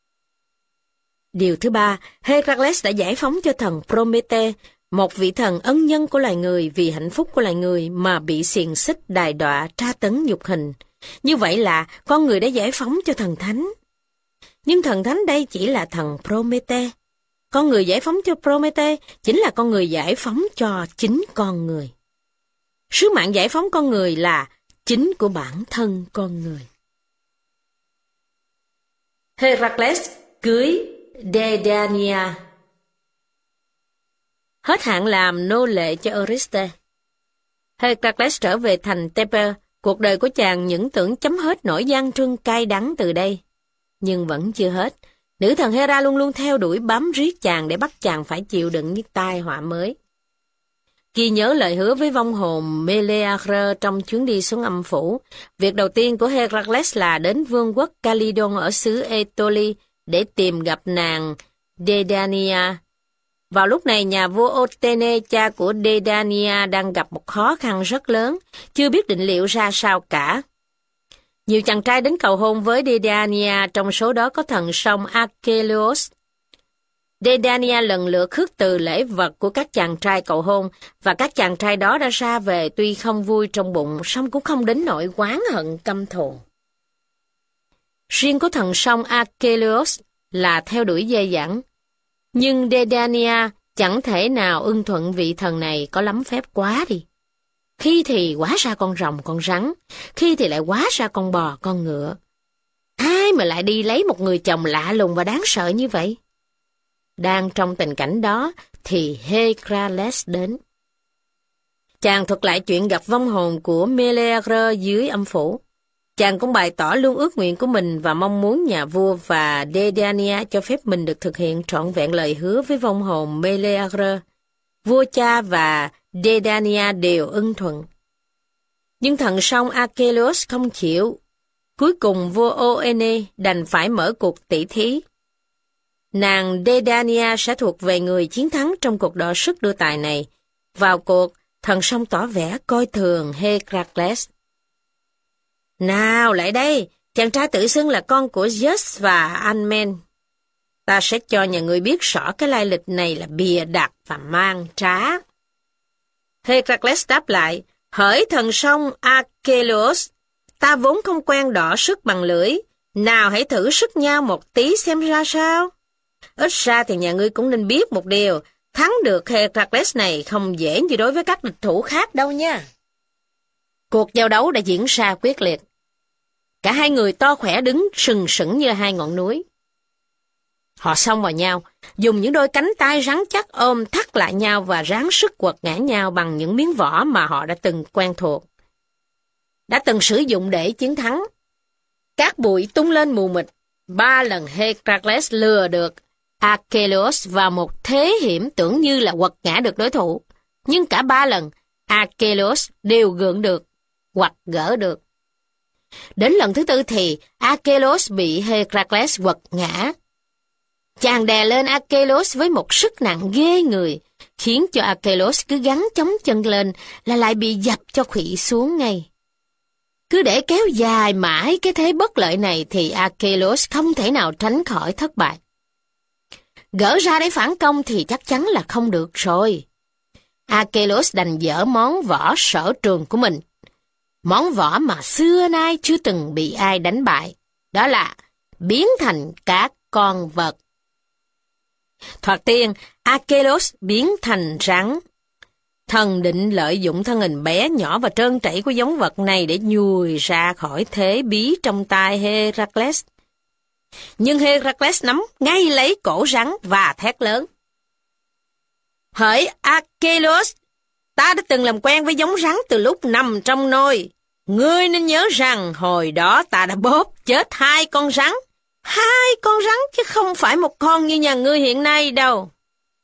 Điều thứ ba, Heracles đã giải phóng cho thần Prométhée, một vị thần ân nhân của loài người vì hạnh phúc của loài người mà bị xiềng xích đày đọa tra tấn nhục hình. Như vậy là con người đã giải phóng cho thần thánh. Nhưng thần thánh đây chỉ là thần Prométhée. Con người giải phóng cho Prométhée chính là con người giải phóng cho chính con người. Sứ mạng giải phóng con người là chính của bản thân con người. Heracles cưới Deiania. Hết hạn làm nô lệ cho Eurystheus, Heracles trở về thành Thebes. Cuộc đời của chàng những tưởng chấm hết nỗi gian truân cay đắng từ đây. Nhưng vẫn chưa hết. Nữ thần Hera luôn luôn theo đuổi bám riết chàng để bắt chàng phải chịu đựng những tai họa mới. Ghi nhớ lời hứa với vong hồn Meleagre trong chuyến đi xuống âm phủ, việc đầu tiên của Heracles là đến vương quốc Calydon ở xứ Aetolia để tìm gặp nàng Deiania. Vào lúc này, nhà vua Otene, cha của Deiania, đang gặp một khó khăn rất lớn, chưa biết định liệu ra sao cả. Nhiều chàng trai đến cầu hôn với Deiania, trong số đó có thần sông Achilleus. Deiania lần lượt khước từ lễ vật của các chàng trai cầu hôn, và các chàng trai đó đã ra về tuy không vui trong bụng, song cũng không đến nỗi oán hận căm thù. Riêng có thần sông Achilleus là theo đuổi dè dẳng, nhưng Deiania chẳng thể nào ưng thuận vị thần này có lắm phép quá đi. Khi thì hóa ra con rồng con rắn, khi thì lại hóa ra con bò con ngựa. Ai mà lại đi lấy một người chồng lạ lùng và đáng sợ như vậy? Đang trong tình cảnh đó thì Heracles đến. Chàng thuật lại chuyện gặp vong hồn của Meleagre dưới âm phủ. Chàng cũng bày tỏ luôn ước nguyện của mình và mong muốn nhà vua và Deiania cho phép mình được thực hiện trọn vẹn lời hứa với vong hồn Meleagre. Vua cha và Deiania đều ưng thuận. Nhưng thần sông Achilleus không chịu. Cuối cùng vua Oene đành phải mở cuộc tỷ thí. Nàng Deiania sẽ thuộc về người chiến thắng trong cuộc đọ sức đua tài này. Vào cuộc, thần sông tỏ vẻ coi thường Heracles. Nào lại đây, Chàng trai tự xưng là con của Zeus và Amen. Ta sẽ cho nhà ngươi biết rõ cái lai lịch này là bịa đặt và mang trá. Heracles đáp lại, hỡi thần sông Achelous, ta vốn không quen đọ sức bằng lưỡi, nào hãy thử sức nhau một tí xem ra sao. Ít ra thì nhà ngươi cũng nên biết một điều, thắng được Heracles này không dễ như đối với các địch thủ khác đâu nha. Cuộc giao đấu đã diễn ra quyết liệt. Cả hai người to khỏe đứng sừng sững như hai ngọn núi. Họ xông vào nhau, dùng những đôi cánh tay rắn chắc ôm thắt lại nhau và ráng sức quật ngã nhau bằng những miếng vỏ mà họ đã từng quen thuộc, đã từng sử dụng để chiến thắng. Cát bụi tung lên mù mịt, 3 lần Heracles lừa được Achelous vào một thế hiểm tưởng như là quật ngã được đối thủ, nhưng cả 3 lần Achelous đều gượng được hoặc gỡ được. Đến lần thứ 4 thì Achelous bị Heracles quật ngã. Chàng đè lên Achelous với một sức nặng ghê người, khiến cho Achelous cứ gắng chống chân lên là lại bị dập cho khuỵu xuống ngay. Cứ để kéo dài mãi cái thế bất lợi này thì Achelous không thể nào tránh khỏi thất bại. Gỡ ra để phản công thì chắc chắn là không được rồi. Achelous đành dở món võ sở trường của mình. Món võ mà xưa nay chưa từng bị ai đánh bại. Đó là biến thành các con vật. Thoạt tiên, Achelous biến thành rắn. Thần định lợi dụng thân hình bé nhỏ và trơn trảy của giống vật này để nhùi ra khỏi thế bí trong tay Heracles. Nhưng Heracles nắm ngay lấy cổ rắn và thét lớn. Hỡi Achelous, ta đã từng làm quen với giống rắn từ lúc nằm trong nôi. Ngươi nên nhớ rằng hồi đó ta đã bóp chết 2 con rắn. 2 con rắn chứ không phải một con như nhà ngươi hiện nay đâu.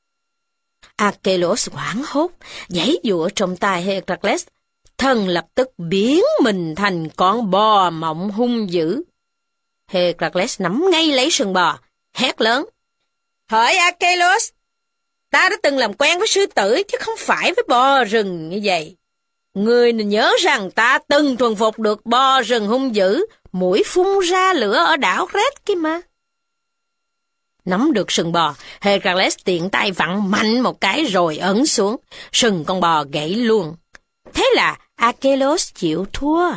Achelous hoảng hốt, giãy giụa trong tay Heracles. Thần lập tức biến mình thành con bò mộng hung dữ. Heracles nắm ngay lấy sừng bò, hét lớn. Hỡi Achelous, ta đã từng làm quen với sư tử chứ không phải với bò rừng như vậy. Ngươi nên nhớ rằng ta từng thuần phục được bò rừng hung dữ, mũi phun ra lửa ở đảo Crete kia mà. Nắm được sừng bò, Heracles tiện tay vặn mạnh một cái rồi ấn xuống, sừng con bò gãy luôn. Thế là Achelous chịu thua.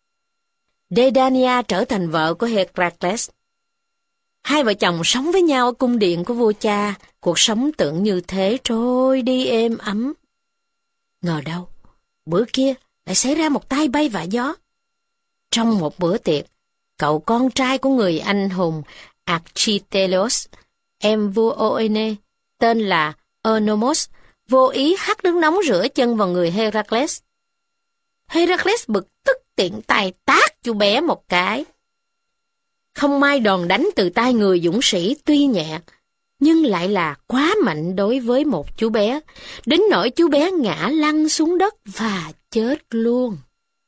Deiania trở thành vợ của Heracles. Hai vợ chồng sống với nhau ở cung điện của vua cha, cuộc sống tưởng như thế trôi đi êm ấm. Ngờ đâu, bữa kia lại xảy ra một tai bay vạ gió. Trong một bữa tiệc, cậu con trai của người anh hùng Architelos, em vua Oene, tên là Onomos, vô ý hắt nước nóng rửa chân vào người Heracles. Heracles bực tức tiện tay tát chú bé một cái. Không may đòn đánh từ tay người dũng sĩ tuy nhẹ, nhưng lại là quá mạnh đối với một chú bé, đến nỗi chú bé ngã lăn xuống đất và chết luôn.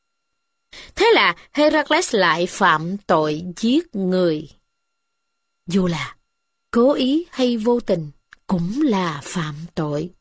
Thế là Heracles lại phạm tội giết người. Dù là cố ý hay vô tình, cũng là phạm tội.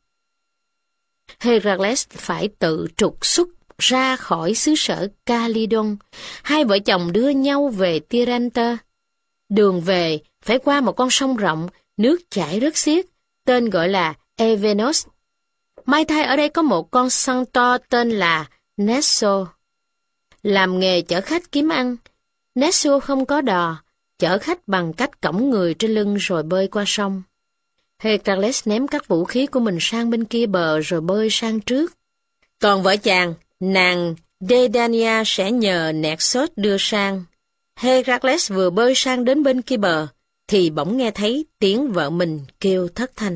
Heracles phải tự trục xuất ra khỏi xứ sở Calydon. Hai vợ chồng đưa nhau về Tyrante. Đường về phải qua một con sông rộng, nước chảy rất xiết, tên gọi là Evenos. May thay ở đây có một con săn to tên là Neso. Làm nghề chở khách kiếm ăn, Neso không có đò, chở khách bằng cách cõng người trên lưng rồi bơi qua sông. Heracles ném các vũ khí của mình sang bên kia bờ rồi bơi sang trước. Còn vợ chàng, nàng Deiania sẽ nhờ Naxos đưa sang. Heracles vừa bơi sang đến bên kia bờ, thì bỗng nghe thấy tiếng vợ mình kêu thất thanh.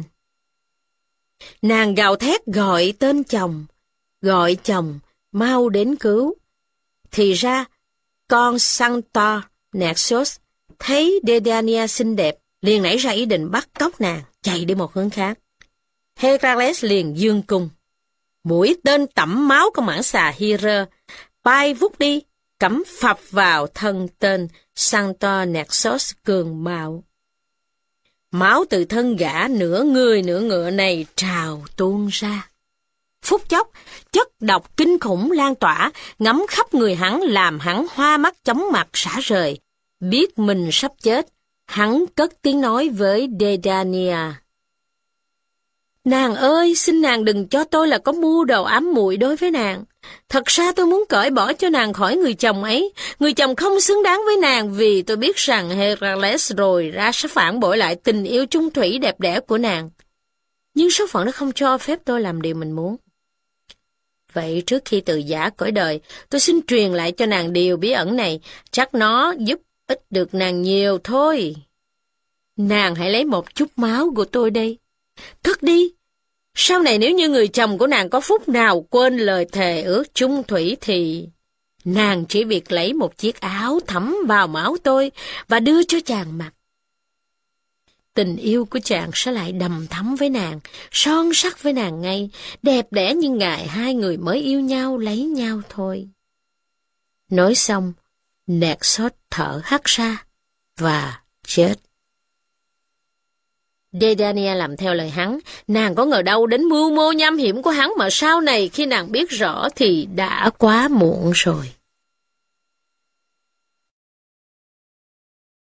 Nàng gào thét gọi tên chồng, gọi chồng, mau đến cứu. Thì ra, con săn to, Naxos, thấy Deiania xinh đẹp, liền nảy ra ý định bắt cóc nàng, chạy đi một hướng khác. Heracles liền giương cung. Mũi tên tẩm máu con mãng xà Hera, bay vút đi, cắm phập vào thân tên Sanctor Naxos cường bạo. Máu từ thân gã nửa người nửa ngựa này trào tuôn ra. Phút chốc, chất độc kinh khủng lan tỏa, ngấm khắp người hắn làm hắn hoa mắt chóng mặt rã rời. Biết mình sắp chết, hắn cất tiếng nói với Dedania. Nàng ơi, xin nàng đừng cho tôi là có mưu đồ ám muội đối với nàng. Thật ra tôi muốn cởi bỏ cho nàng khỏi người chồng ấy. Người chồng không xứng đáng với nàng vì tôi biết rằng Heracles rồi ra sẽ phản bội lại tình yêu chung thủy đẹp đẽ của nàng. Nhưng số phận nó không cho phép tôi làm điều mình muốn. Vậy trước khi từ giã cõi đời, tôi xin truyền lại cho nàng điều bí ẩn này, chắc nó giúp ích được nàng nhiều thôi. Nàng hãy lấy một chút máu của tôi đây. Thức đi. Sau này nếu như người chồng của nàng có phút nào quên lời thề ước chung thủy thì nàng chỉ việc lấy một chiếc áo thấm vào máu tôi và đưa cho chàng mặc. Tình yêu của chàng sẽ lại đầm thắm với nàng, son sắc với nàng ngay, đẹp đẽ như ngày hai người mới yêu nhau lấy nhau thôi. Nói xong, Naxos thở hắt ra và chết. Dedania làm theo lời hắn, nàng có ngờ đâu đến mưu mô nham hiểm của hắn mà sau này khi nàng biết rõ thì đã quá muộn rồi.